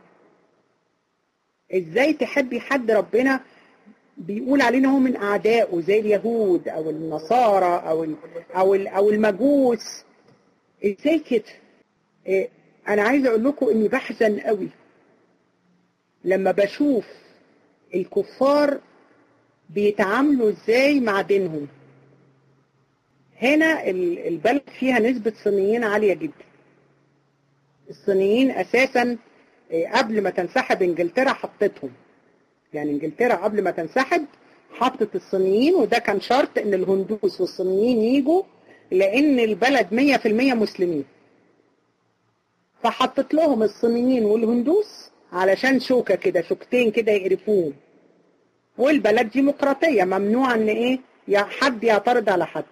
ازاي تحبي حد ربنا بيقول علينا هو من اعدائه زي اليهود او النصارى او ال او ال او المجوس؟ ازاي كده؟ انا عايزه اقول لكم اني بحزن قوي لما بشوف الكفار بيتعاملوا ازاي مع دينهم. هنا البلد فيها نسبة صينيين عالية جدا. الصينيين أساسا قبل ما تنسحب انجلترا حطتهم، يعني انجلترا قبل ما تنسحب حطت الصينيين، وده كان شرط ان الهندوس والصينيين يجوا لان البلد مية في المية مسلمين. فحطت لهم الصينيين والهندوس علشان شوكة كده شوكتين كده يقرفوهم. والبلد ديمقراطية ممنوع ان ايه يا حد يعترض على حد.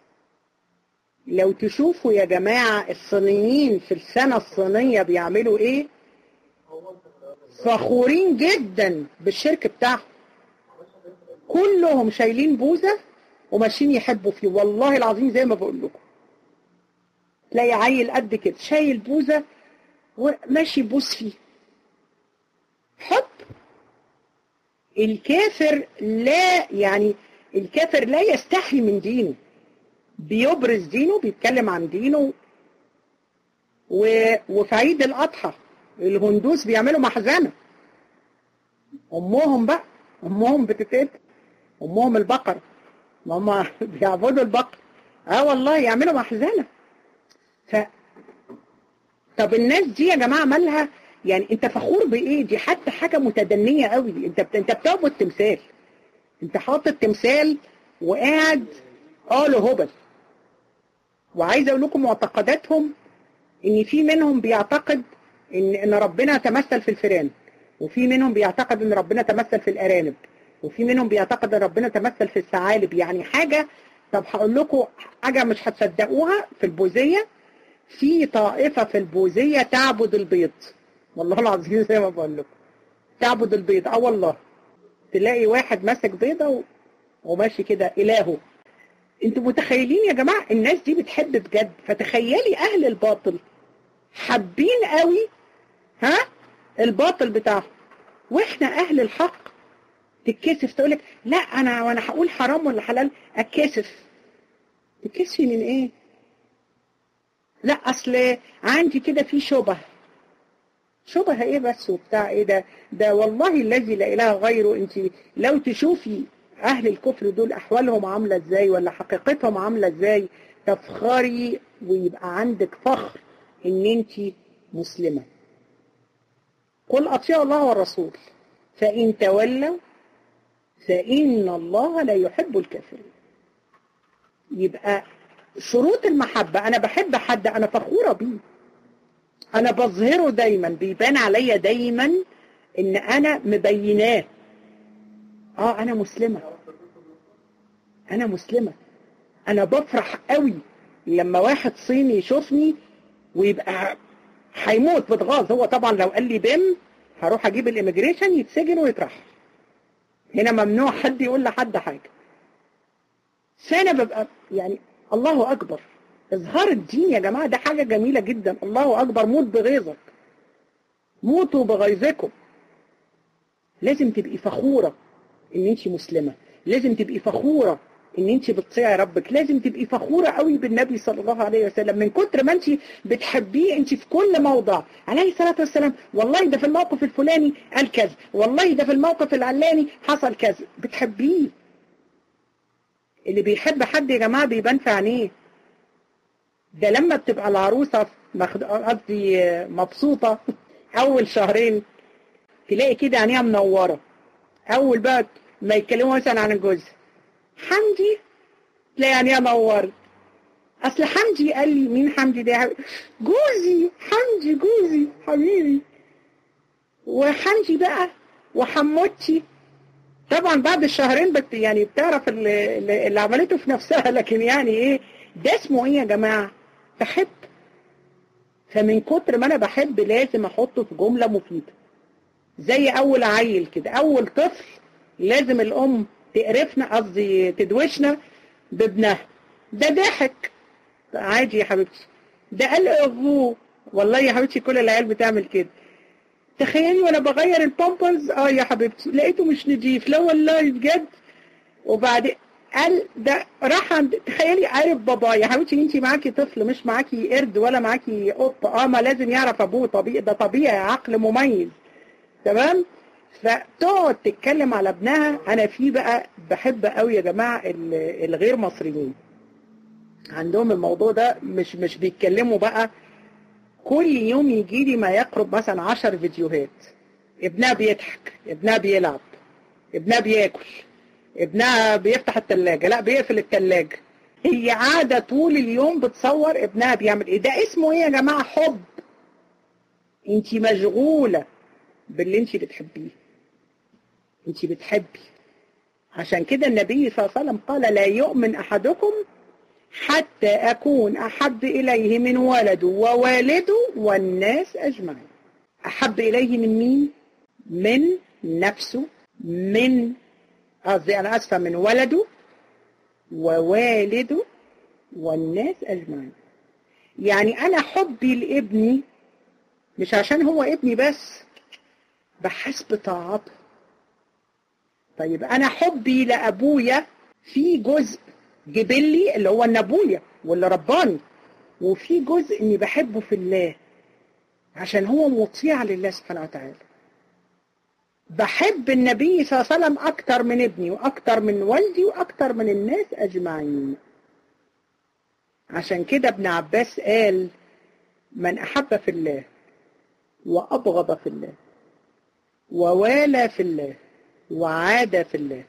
لو تشوفوا يا جماعة الصينيين في السنة الصينية بيعملوا ايه؟ فخورين جدا بالشرك بتاعهم. كلهم شايلين بوزة وماشيين يحبوا فيه. والله العظيم زي ما بقول لكم تلاقي عيل قد كده شايل بوزة وماشي بوز فيه. حب. الكافر لا يعني الكافر لا يستحي من دينه، بيبرز دينه، بيتكلم عن دينه. و... وفي عيد الأضحى الهندوس بيعملوا محزنة. أمهم بقى أمهم بتتقتل، أمهم البقر، ما هم بيعبدوا البقر. اه والله يعملوا محزنة. ف طب الناس دي يا جماعة مالها؟ يعني انت فخور بايه؟ دي حتى حاجة متدنية قوي. انت بت... انت بتعبد تمثال، انت حاطط تمثال وقاعد اه هبل. وعايز اقول لكم معتقداتهم ان في منهم بيعتقد ان ان ربنا تمثل في الفئران، وفي منهم بيعتقد ان ربنا تمثل في الارانب، وفي منهم بيعتقد ان ربنا تمثل في الثعالب. يعني حاجة. طب هقول لكم حاجة مش هتصدقوها. في البوذية في طائفة في البوذية تعبد البيض. والله العظيم زي ما بقول لكم تعبد البيض. اه والله تلاقي واحد ماسك بيضة وماشي كده إلهه. انتوا متخيلين يا جماعة الناس دي بتحب بجد؟ فتخيلي اهل الباطل حابين قوي ها الباطل بتاعهم، واحنا اهل الحق تتكسف تقولك لا انا وانا هقول حرام ولا حلال اتكسف. تتكسفي من ايه؟ لا اصل عندي كده في شبه. شبه ايه بس وبتاع ايه ده؟ ده والله الذي لا اله غيره. انت لو تشوفي أهل الكفر دول أحوالهم عاملة إزاي ولا حقيقتهم عاملة إزاي تفخري ويبقى عندك فخر إن أنت مسلمة. قل أطيعوا الله والرسول فإن تولوا فإن الله لا يحب الكافرين. يبقى شروط المحبة أنا بحب حد أنا فخورة بيه، انا بظهره دايما، بيبان عليا دايما ان انا مبيناه. اه انا مسلمة، انا مسلمة. انا بفرح قوي لما واحد صيني يشوفني ويبقى هيموت بتغاظ. هو طبعا لو قال لي بم هروح اجيب الاميجريشن يتسجن ويترحل. هنا ممنوع حد يقول لحد حاجة. فانا ببقى يعني الله اكبر. اظهار الدين يا جماعة ده حاجة جميلة جدا. الله اكبر. موت بغيظك، موتوا بغيظكم. لازم تبقي فخورة ان انت مسلمة، لازم تبقي فخورة ان انت بتطيعي ربك، لازم تبقي فخورة قوي بالنبي صلى الله عليه وسلم. من كتر ما انت بتحبيه انت في كل موضع عليه الصلاة والسلام. والله ده في الموقف الفلاني قال كذا، والله ده في الموقف العلاني حصل كذا. بتحبيه. اللي بيحب حد يا جماعة بيبان في عينيه. ده لما بتبقى العروسة قصدي مبسوطة اول شهرين تلاقي كده عينيها منورة. اول بقى ما يتكلموا مثلا عن الجوز، حمدي، تلاقي عينيها نورت. اصل حمدي قال لي. مين حمدي ده؟ جوزي حمدي، جوزي حبيبي. وحمدي بقى وحموتي. طبعا بعد الشهرين بت يعني بتعرف اللي, اللي عملته في نفسها. لكن يعني ايه ده اسمه ايه يا جماعة؟ بحب. فمن كتر ما انا بحب لازم احطه في جملة مفيدة. زي اول عيل كده، اول طفل لازم الام تقرفنا، قصدي تدوشنا بابنها. ده ضحك عادي يا حبيبتي، ده قال ابوه. والله يا حبيبتي كل العيال بتعمل كده. تخيلي وانا بغير البامبرز، اه يا حبيبتي لقيته مش نضيف، لا والله بجد. وبعدين قال ده راح عند، تخيلي عارف بابا. يا حبيبتي انتي معاكي طفل، مش معاكي قرد ولا معاكي قطه. اه ما لازم يعرف ابوه، طبيعي، ده طبيعي، عقل مميز. تمام. فتقعد تتكلم على ابنها. انا في بقى بحب قوي يا جماعه الغير مصريين، عندهم الموضوع ده. مش مش بيتكلموا بقى. كل يوم يجي لي ما يقرب مثلا عشر فيديوهات. ابنها بيضحك، ابنها بيلعب، ابنها بياكل، ابنها بيفتح التلاجة، لا بيقفل التلاجة. هي قاعدة طول اليوم بتصور ابنها بيعمل ايه. ده اسمه ايه يا جماعة؟ حب. انتي مشغولة باللي انتي بتحبيه، انتي بتحبي. عشان كده النبي صلى الله عليه وسلم قال لا يؤمن احدكم حتى أكون أحب إليه من ولده ووالده والناس أجمعين. أحب إليه من مين؟ من نفسه، من قصدي أنا أسفة من ولده ووالده والناس أجمعين. يعني أنا حبي لابني مش عشان هو ابني بس، بحسب طاعته. طيب أنا حبي لأبويا في جزء جبلي اللي هو النبوية واللي رباني، وفي جزء اني بحبه في الله عشان هو مطيع لله سبحانه وتعالى. بحب النبي صلى الله عليه وسلم اكتر من ابني واكتر من والدي واكتر من الناس اجمعين. عشان كده ابن عباس قال من احب في الله وابغض في الله ووالى في الله وعاد في الله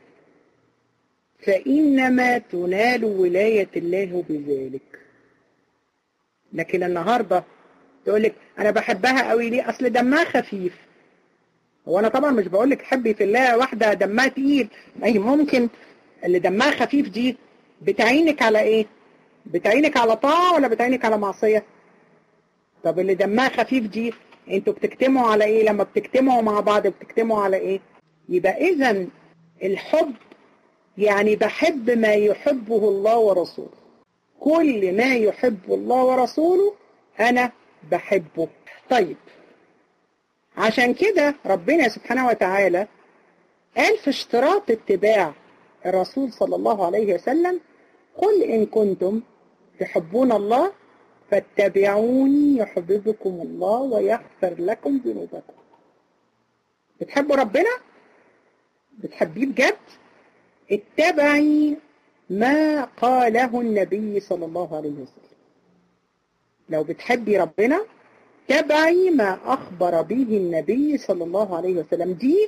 فإنما تنال ولاية الله بذلك. لكن النهاردة تقولك أنا بحبها قوي ليه؟ أصل دمها خفيف. هو أنا طبعا مش بقولك حبي في الله واحدة دمها تقيل، أي ممكن اللي دمها خفيف دي بتعينك على إيه؟ بتعينك على طاعة ولا بتعينك على معصية؟ طب اللي دمها خفيف دي انتوا بتجتمعوا على إيه؟ لما بتجتمعوا مع بعض بتجتمعوا على إيه؟ يبقى إذن الحب يعني بحب ما يحبه الله ورسوله. كل ما يحب الله ورسوله أنا بحبه. طيب عشان كده ربنا سبحانه وتعالى قال في اشتراط اتباع الرسول صلى الله عليه وسلم قل إن كنتم تحبون الله فاتبعوني يحببكم الله ويغفر لكم ذنوبكم. بتحبوا ربنا؟ بتحبيه بجد؟ اتبعي ما قاله النبي صلى الله عليه وسلم. لو بتحبي ربنا تبعي ما أخبر به النبي صلى الله عليه وسلم. دي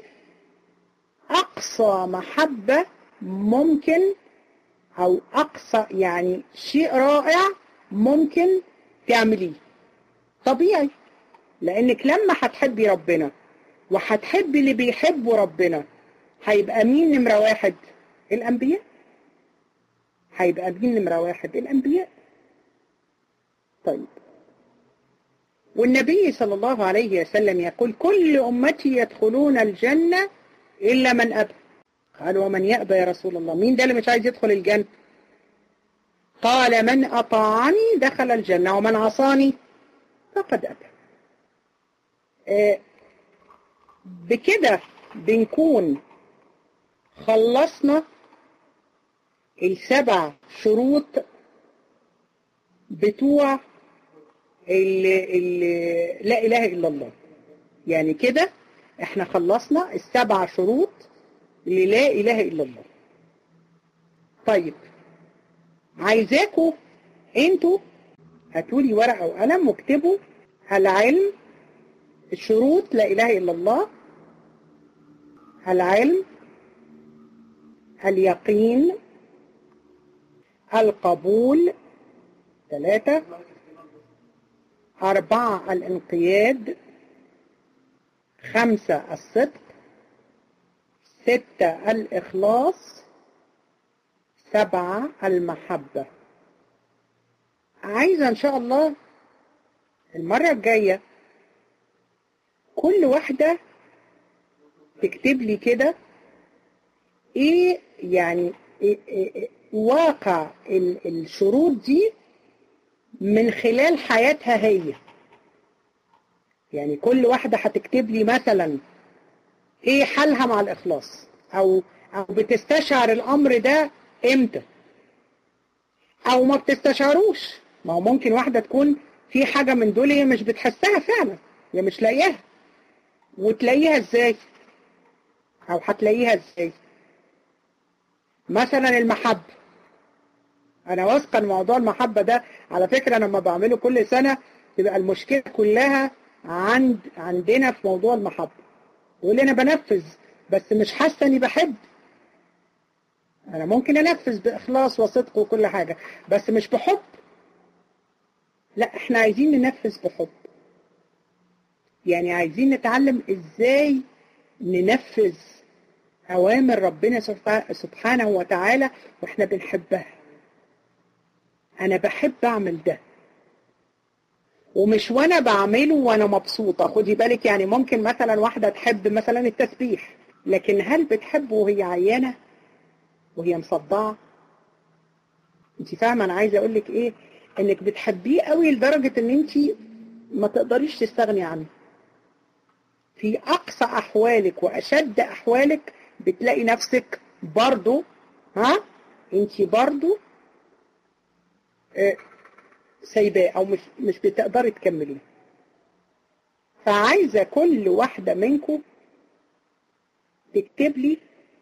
أقصى محبة ممكن، أو أقصى يعني شيء رائع ممكن تعمليه. طبيعي لانك لما هتحبي ربنا وهتحبي اللي بيحبوا ربنا هيبقى مين نمرة واحد؟ الانبياء. هيبقى مين نمرة واحد؟ الانبياء. طيب، والنبي صلى الله عليه وسلم يقول كل امتي يدخلون الجنة الا من ابى. قالوا ومن يأبى يا رسول الله؟ مين ده اللي مش عايز يدخل الجنة؟ قال من أطاعني دخل الجنة ومن عصاني فقد أبى. آه بكده بنكون خلصنا السبع شروط بتوع اللي اللي لا إله إلا الله. يعني كده احنا خلصنا السبع شروط اللي لا إله إلا الله. طيب، عايزاكم انتوا هاتولي ورقة وقلم واكتبوا العلم، الشروط لا إله إلا الله، العلم، اليقين، القبول، ثلاثة، أربعة الانقياد، خمسة الصدق، ستة الإخلاص، سبعة المحبة. عايزة إن شاء الله المرة الجاية كل واحدة تكتب لي كده إيه يعني إيه إيه واقع الشروط دي من خلال حياتها هي. يعني كل واحدة هتكتب لي مثلا إيه حالها مع الإخلاص، أو أو بتستشعر الأمر ده إمتى، او ما بتستشعروش. ما هو ممكن واحدة تكون في حاجة من دول هي مش بتحسها فعلا، هي مش لاقيها. وتلاقيها ازاي؟ او هتلاقيها ازاي؟ مثلا المحبة. انا واثقة ان موضوع المحبة ده على فكرة انا لما بعمله كل سنة تبقى المشكلة كلها عند عندنا في موضوع المحبة. يقول لي انا بنفذ بس مش حاسة اني بحب. أنا ممكن أنفذ بإخلاص وصدق وكل حاجة بس مش بحب. لا، إحنا عايزين ننفذ بحب. يعني عايزين نتعلم إزاي ننفذ أوامر ربنا سبحانه وتعالى وإحنا بنحبها. أنا بحب أعمل ده ومش وأنا بعمله وأنا مبسوطة. خدي بالك، يعني ممكن مثلا واحدة تحب مثلا التسبيح، لكن هل بتحبه وهي عيانة وهي مصدعة؟ انت فاهمة انا عايزة اقولك ايه؟ انك بتحبيه قوي لدرجة ان انت ما تقدريش تستغني عنه. في اقصى احوالك واشد احوالك بتلاقي نفسك برضو ها انت برضو اه سايباه او مش مش بتقدري تكمليه. فعايزة كل واحدة منكم تكتب لي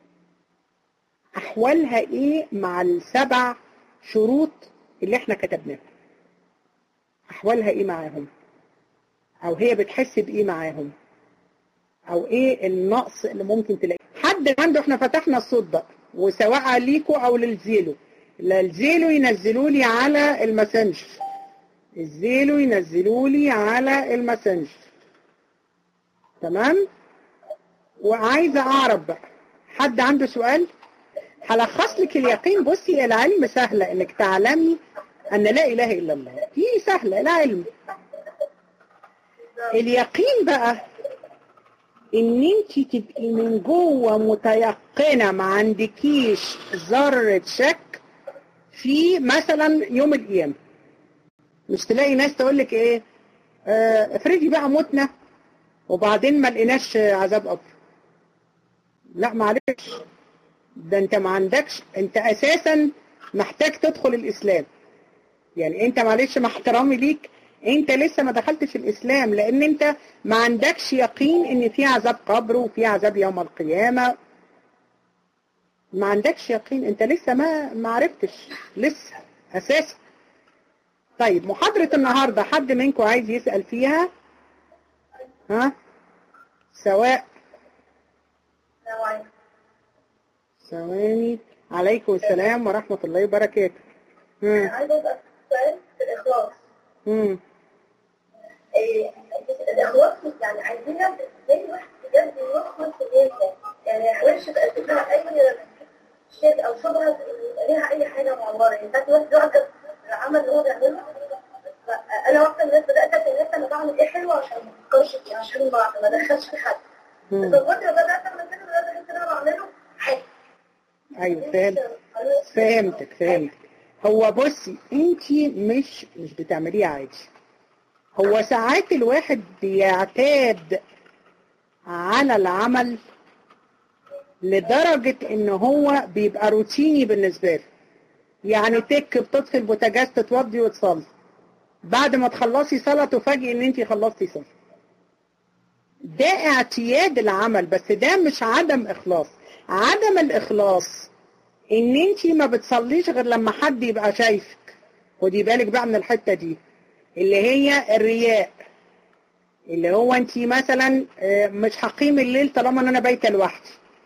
احوالها ايه مع السبع شروط اللي احنا كتبناها. احوالها ايه معاهم، او هي بتحس بايه معاهم، او ايه النقص اللي ممكن تلاقيه. حد عنده، احنا فتحنا الصوت ده وسواء ليكوا او للزيلو. للزيلو ينزلوا لي على الماسنجر، الزيلو ينزلوا لي على الماسنجر. تمام. وعايزة اعرف بقى حد عنده سؤال. هلخص لك اليقين. بصي، العلم سهلة انك تعلمي ان لا اله الا الله، دي سهلة العلم. اليقين بقى ان انت تبقي من جوه متيقنة ما عندكيش ذرة شك في مثلا يوم القيامة. مش تلاقي ناس تقولك ايه اه افرضي بقى متنا وبعدين ما لقيناش عذاب قبر. لا معلش، ده انت ما عندكش، انت اساسا محتاج تدخل الاسلام. يعني انت معلش مع احترامي ليك، انت لسه ما دخلتش الاسلام لان انت ما عندكش يقين ان في عذاب قبر وفي عذاب يوم القيامة. ما عندكش يقين، انت لسه ما ما عرفتش لسه اساسا. طيب، محاضرة النهاردة حد منكم عايز يسأل فيها؟ ها سواء ثواني. عليكم السلام ورحمة الله وبركاته. عايزة أسأل سؤال في الإخلاص. امم الأخلاق يعني عايزينها زي واحد بجد يخلص الناس، يعني ما يحاولش يبقى فيها أي شيء أو شبهة ليها أي حاجة معبرة. يعني ساعات الواحد يعجب العمل اللي هو بيعمله. أنا واحدة من الناس بدأت أتكلم أنا بعمل إيه حلو عشان ما أفكرش فيه، عشان ما ما أدخلش في حد. بس الفترة بدأت أعمل كده، بدأت أحس إن أنا بعمله حلو. ايوه فهمت فهمتك فهمتك. هو بصي انت مش مش بتعمليه عادي. هو ساعات الواحد بيعتاد على العمل لدرجة ان هو بيبقى روتيني بالنسبة له. يعني تك بتطفي البوتاجاز تتوضي وتصلي، بعد ما تخلصي صلاة تفاجئي ان انت خلصتي صلاة. ده اعتياد العمل، بس ده مش عدم اخلاص. عدم الاخلاص ان انت ما بتصليش غير لما حد يبقى شايفك. ودي بالك بقى من الحتة دي اللي هي الرياء، اللي هو انت مثلا مش هقيم الليل طالما ان انا بايته لوحدي،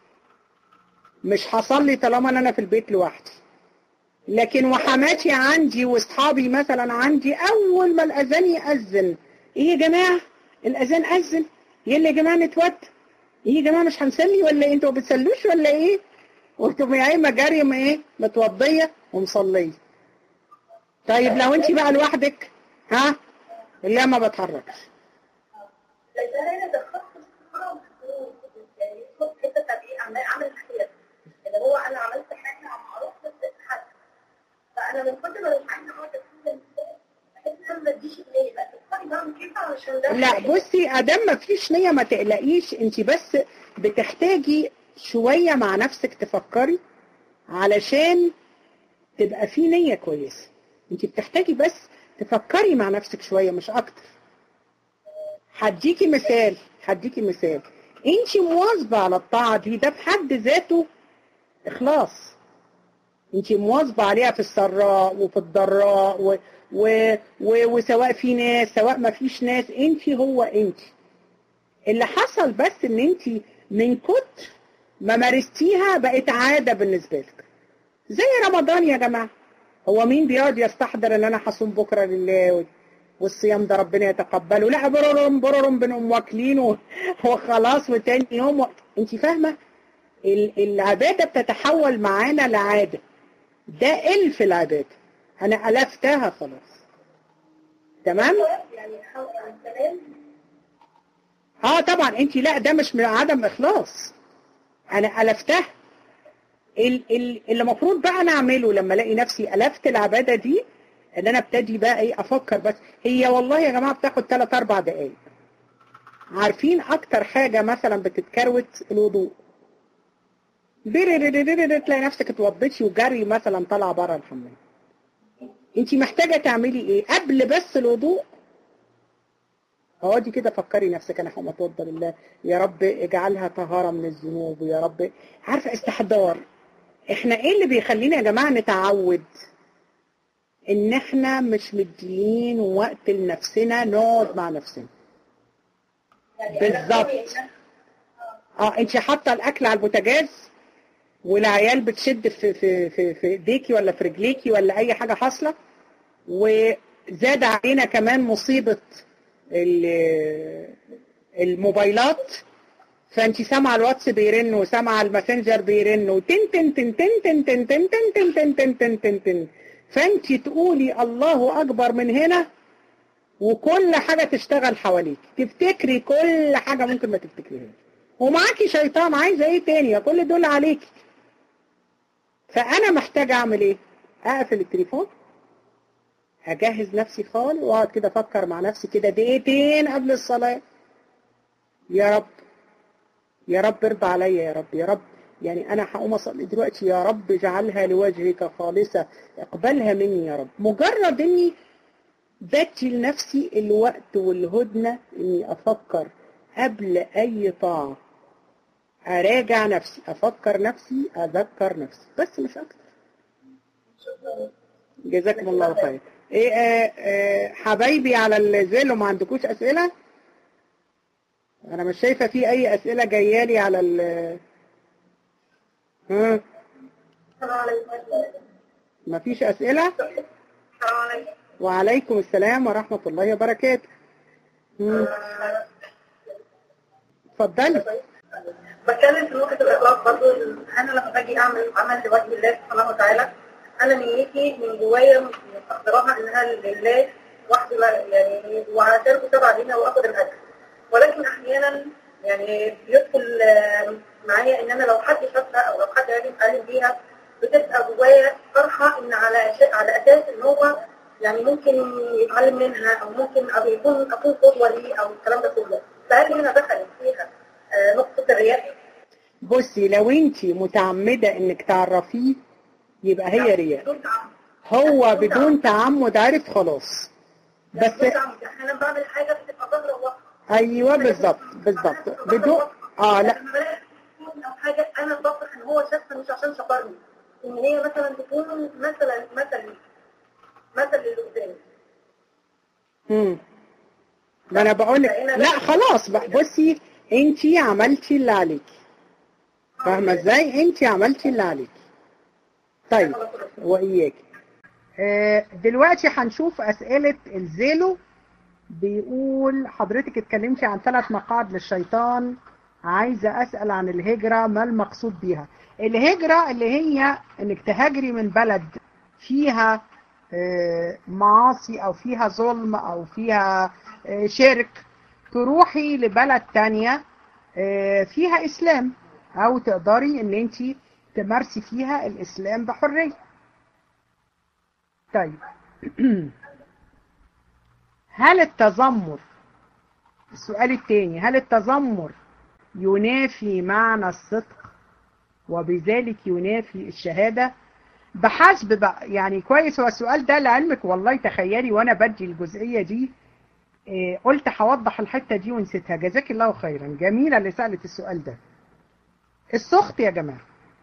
مش هصلي طالما ان انا في البيت لوحدي. لكن وحماتي عندي واصحابي مثلا عندي، اول ما الاذان يأذن ايه يا جماعه الاذان اذن، يلا يا جماعه نتوضى، ايه يا جماعه مش هنصلي ولا ايه، انتوا ما بتصلوش ولا ايه، وانتوا يا اما جاريه ما ايه متوضيه ومصليه. طيب لو انت بقى لوحدك ها لا ما بتحركش. لكن انا دخلت الصوره يعني صوت حته طبيعي عمال اعمل خير، اللي هو انا عملت حاجه معروف بس حد، فانا من كتر ما مش عايزه اقعد اتكلم بحس ان انا ما اديش نيه بقى تفكري بعمل كده علشان ده. لا بصي ادام ما فيش نيه ما تقلقيش، انت بس بتحتاجي شويه مع نفسك تفكري علشان تبقى في نيه كويسه. انت بتحتاجي بس تفكري مع نفسك شويه مش اكتر. هديكي مثال هديكي مثال انت مواظبه على الطاعه دي، ده بحد ذاته اخلاص. انت مواظبه عليها في السراء وفي الضراء و... و... و... وسواء في ناس سواء ما فيش ناس، انت هو انت. اللي حصل بس ان انت من كتر ما مارستيها بقت عاده بالنسبه لك. زي رمضان يا جماعه، هو مين بيقعد يستحضر ان انا هصوم بكره لله والصيام ده ربنا يتقبله؟ لا بررم بررم بنقوم واكلين وخلاص وتاني يوم و... انت فاهمه العباده بتتحول معانا لعاده. ده الف العباده، انا الفتها خلاص. تمام. يعني حاول تمام. اه طبعا انت لا ده مش من عدم اخلاص، انا الفتها. اللي المفروض بقى انا اعمله لما الاقي نفسي الفت العباده دي ان انا ابتدي بقى ايه افكر. بس هي والله يا جماعه بتاخد ثلاث اربع دقائق. عارفين اكتر حاجه مثلا بتتكروت الوضوء، تلاقي نفسك اتوضيتي وجري مثلا طالعه بره الحمام. انت محتاجه تعملي ايه قبل بس الوضوء؟ اقعدي كده فكري نفسك انا هقوم اتوضى لله، يا رب اجعلها طهاره من الذنوب، ويا رب عارفه استحضار. احنا ايه اللي بيخلينا يا جماعه نتعود ان احنا مش مديين وقت لنفسنا نقعد مع نفسنا بالظبط. اه انت حاطه الاكل على البوتاجاز والعيال بتشد في في في في ايديكي ولا في رجليكي ولا اي حاجه حاصله، وزاد علينا كمان مصيبه الموبايلات. فانت سامعه الواتس بيرن وسامعه الماسنجر بيرن وتن تن تن تن تن تن تن تن تن تن تن تن تن، فانت تقولي الله اكبر من هنا وكل حاجه تشتغل حواليك، تفتكري كل حاجه ممكن ما تفتكريهاش، ومعاكي شيطان عايزه ايه تاني؟ كل دول عليكي. فانا محتاجه اعمل ايه؟ اقفل التليفون، هجهز نفسي خالص واقعد كده افكر مع نفسي كده دقيقتين قبل الصلاه. يا رب يا رب ارضى عليا، يا رب يا رب يعني انا هقوم اصلي دلوقتي، يا رب اجعلها لوجهك خالصه، اقبلها مني يا رب. مجرد اني بدي لنفسي الوقت والهدنه اني افكر قبل اي طاعه، اراجع نفسي، افكر نفسي، اذكر نفسي، بس مش اكتر. جزاكم الله خير. ايه آه آه حبايبي على الزيل وما عندكوش اسئله؟ انا مش شايفه في اي اسئله جايه لي على ال ها. ما فيش اسئله؟ وعليكم السلام ورحمه الله وبركاته. مم. اتفضلي. بتكلم في نقطة الإخلاص برضو. أنا لما باجي أعمل عمل لوجه الله سبحانه وتعالى، أنا نيتي من جوايا مقدراها إنها لله وحده، يعني وعشان كتاب علينا وآخد الأجر. ولكن أحيانا يعني بيدخل معايا إن أنا لو حد شافها أو لو حد قال بيها بتبقى جوايا فرحة إن على شيء على أساس إن هو يعني ممكن يتعلم منها أو ممكن أو يكون أكون قدوة ليه أو الكلام ده كله. فهل هنا دخلت فيها نقطة الرياء؟ بصي، لو انت متعمدة انك تعرفيه يبقى هي رياء. هو بدون تعمد عارف خلاص. بس احيانا بعمل حاجة بتبقى ظاهرة واضحة. ايوه بالظبط بالظبط بدون اه لا او حاجة انا بفرح ان هو شافها مش عشان شكرني، ان هي مثلا تكون مثلا مثل مثل اللي قدامي. امم ما انا بقول لك لا خلاص بقى. بصي انتي عملتي اللي عليكي، فاهمه ازاي؟ انتي عملتي اللي عليكي. طيب واياكي. آه دلوقتي هنشوف اسئله الزيلو. بيقول حضرتك اتكلمتي عن ثلاث مقاعد للشيطان، عايزه اسال عن الهجره، ما المقصود بيها؟ الهجره اللي هي انك تهاجري من بلد فيها معاصي او فيها ظلم او فيها شرك، تروحي لبلد تانية فيها اسلام، او تقدري ان انت تمارسي فيها الاسلام بحرية. طيب هل التذمر، السؤال الثاني، هل التذمر ينافي معنى الصدق وبذلك ينافي الشهادة؟ بحسب بقى يعني كويس. هو السؤال ده لعلمك والله تخيلي وانا بدي الجزئية دي إيه قلت هوضح الحتة دي ونسيتها. جزاك الله خيرا، جميلة اللي سألت السؤال ده. السخط يا جماعة،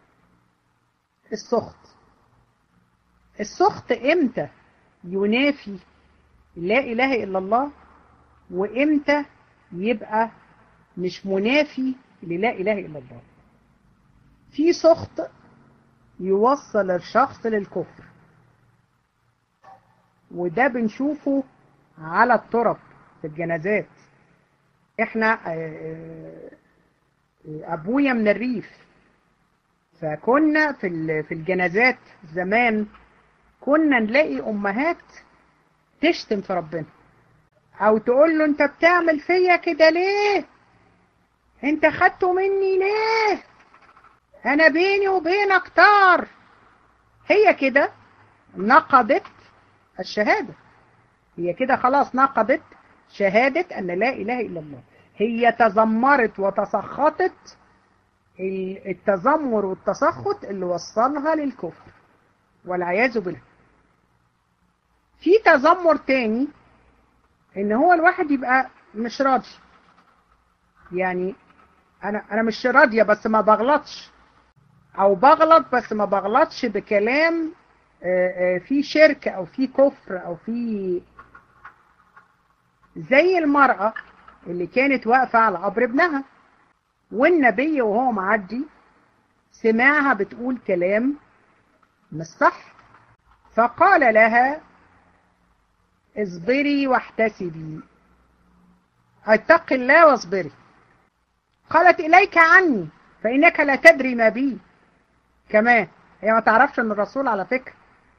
السخط السخط امتى ينافي لا اله الا الله وامتى يبقى مش منافي للا اله الا الله؟ في سخط يوصل الشخص للكفر، وده بنشوفه على الطرق في الجنازات. احنا ابويا من الريف، فكنا في في الجنازات زمان كنا نلاقي امهات تشتم في ربنا او تقول له انت بتعمل فيا كده ليه، انت خدته مني ليه، انا بيني وبينك طار. هي كده نقضت الشهادة، هي كده خلاص نقضت شهادة ان لا اله الا الله. هي تذمرت وتسخطت، التذمر والتسخط اللي وصلها للكفر والعياذ بالله. في تذمر تاني ان هو الواحد يبقى مش راضي، يعني انا انا مش راضيه بس ما بغلطش، او بغلط بس ما بغلطش بكلام في شرك او في كفر او في، زي المرأة اللي كانت واقفة على قبر ابنها والنبي وهو معدي سمعها بتقول كلام مش صح، فقال لها اصبري واحتسبي، اتق الله واصبري. قالت اليك عني فانك لا تدري ما بي. كمان هي ما تعرفش ان الرسول على فكرة،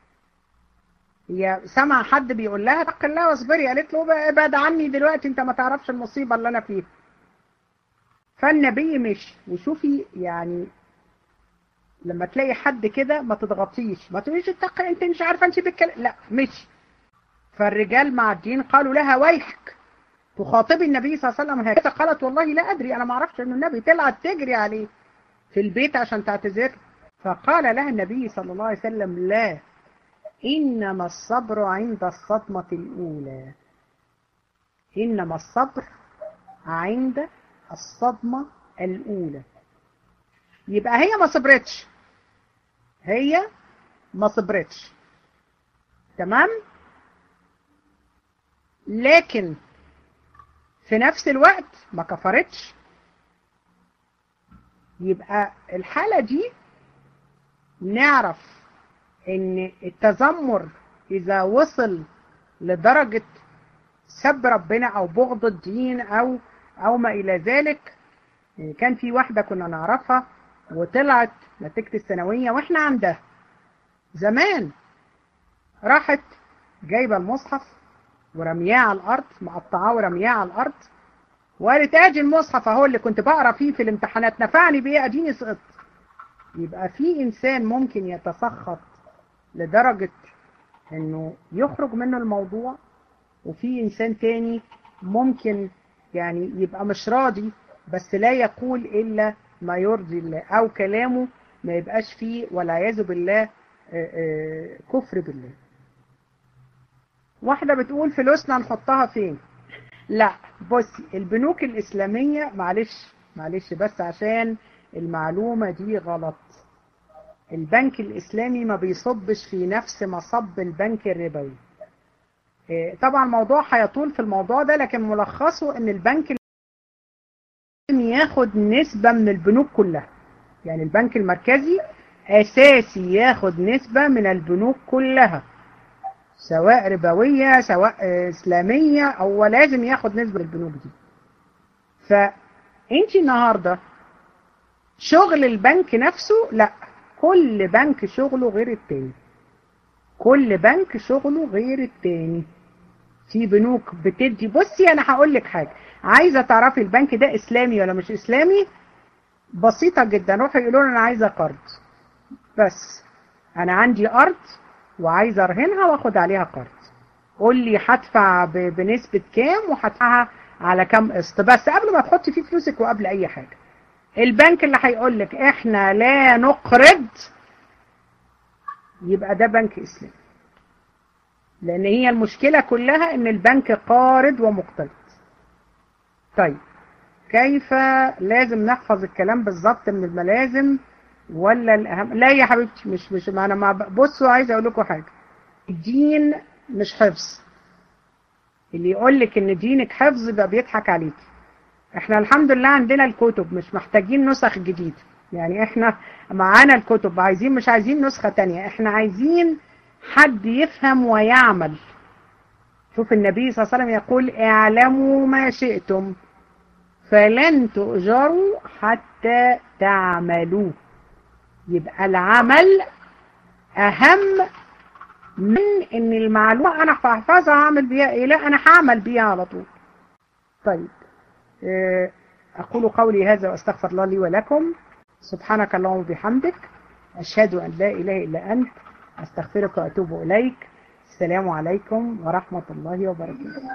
هي سمع حد بيقول لها اتق الله واصبري، قالت له ابعد عني دلوقتي انت ما تعرفش المصيبة اللي انا فيها. فالنبي مشي. وشوفي يعني لما تلاقي حد كده ما تضغطيش، ما تقوليش اتقي انت مش عارفه انت بتتكلم، لا مشي. فالرجال معديين قالوا لها ويحك تخاطبي النبي صلى الله عليه وسلم هكذا؟ قالت والله لا ادري، انا ما اعرفش ان النبي. طلعت تجري عليه في البيت عشان تعتذر. فقال لها النبي صلى الله عليه وسلم لا، انما الصبر عند الصدمة الاولى، انما الصبر عند الصدمة الاولى. يبقى هي ما صبرتش، هي ما صبرتش، تمام؟ لكن في نفس الوقت ما كفرتش. يبقى الحالة دي نعرف ان التذمر اذا وصل لدرجة سب ربنا أو بغض الدين أو أو ما إلى ذلك. كان في واحدة كنا نعرفها وطلعت نتيجة الثانوية وإحنا عندها زمان، راحت جايبة المصحف ورمياه على الأرض، مقطعاه ورمياه على الأرض، وقالت ادي المصحف اهو اللي كنت بقرا فيه في الامتحانات، نفعني بايه؟ اديني سقطت. يبقى في انسان ممكن يتسخط لدرجة انه يخرج منه الموضوع، وفي انسان تاني ممكن يعني يبقى مش راضي بس لا يقول الا ما يرضي الله، او كلامه ما يبقاش فيه والعياذ بالله كفر بالله. واحدة بتقول فلوسنا نحطها فين؟ لا بصي، البنوك الإسلامية، معلش معلش بس عشان المعلومة دي غلط، البنك الإسلامي ما بيصبش في نفس مصب البنك الربوي. طبعا الموضوع هيطول في الموضوع ده، لكن ملخصه ان البنك الإسلامي ياخد نسبة من البنوك كلها، يعني البنك المركزي أساسي ياخد نسبة من البنوك كلها، سواء ربوية سواء إسلامية، أو لازم ياخد نسبة البنوك دي. فأنت النهاردة شغل البنك نفسه، لا، كل بنك شغله غير التاني، كل بنك شغله غير التاني. في بنوك بتدي، بصي أنا هقول لك حاجة، عايزة تعرفي البنك ده إسلامي ولا مش إسلامي؟ بسيطة جدا، روحوا يقولوا لنا أنا عايزة قرض، بس أنا عندي أرض وعايزة أرهنها وأخد عليها قرض، قول لي هدفع بنسبة كام وهدفعها على كام قسط، بس قبل ما تحطي فيه فلوسك وقبل أي حاجة. البنك اللي هيقول لك إحنا لا نقرض يبقى ده بنك إسلامي، لأن هي المشكلة كلها إن البنك قارض ومقترض. طيب كيف لازم نحفظ الكلام بالظبط من الملازم ولا الأهم؟ لا يا حبيبتي، مش مش أنا ما بصوا، عايز أقول لكم حاجة، الدين مش حفظ، اللي يقول لك إن دينك حفظ يبقى بيضحك عليك. إحنا الحمد لله عندنا الكتب، مش محتاجين نسخ جديدة، يعني إحنا معانا الكتب، عايزين مش عايزين نسخة تانية، إحنا عايزين حد يفهم ويعمل. شوف النبي صلى الله عليه وسلم يقول اعلموا ما شئتم فلن تؤجروا حتى تعملوا. يبقى العمل أهم من إن المعلومة أنا هحفظها هعمل بيها إيه، لا أنا هعمل بيها على طول. طيب أقول قولي هذا وأستغفر الله لي ولكم، سبحانك اللهم وبحمدك، أشهد أن لا إله إلا أنت، أستغفرك وأتوب إليك. السلام عليكم ورحمة الله وبركاته.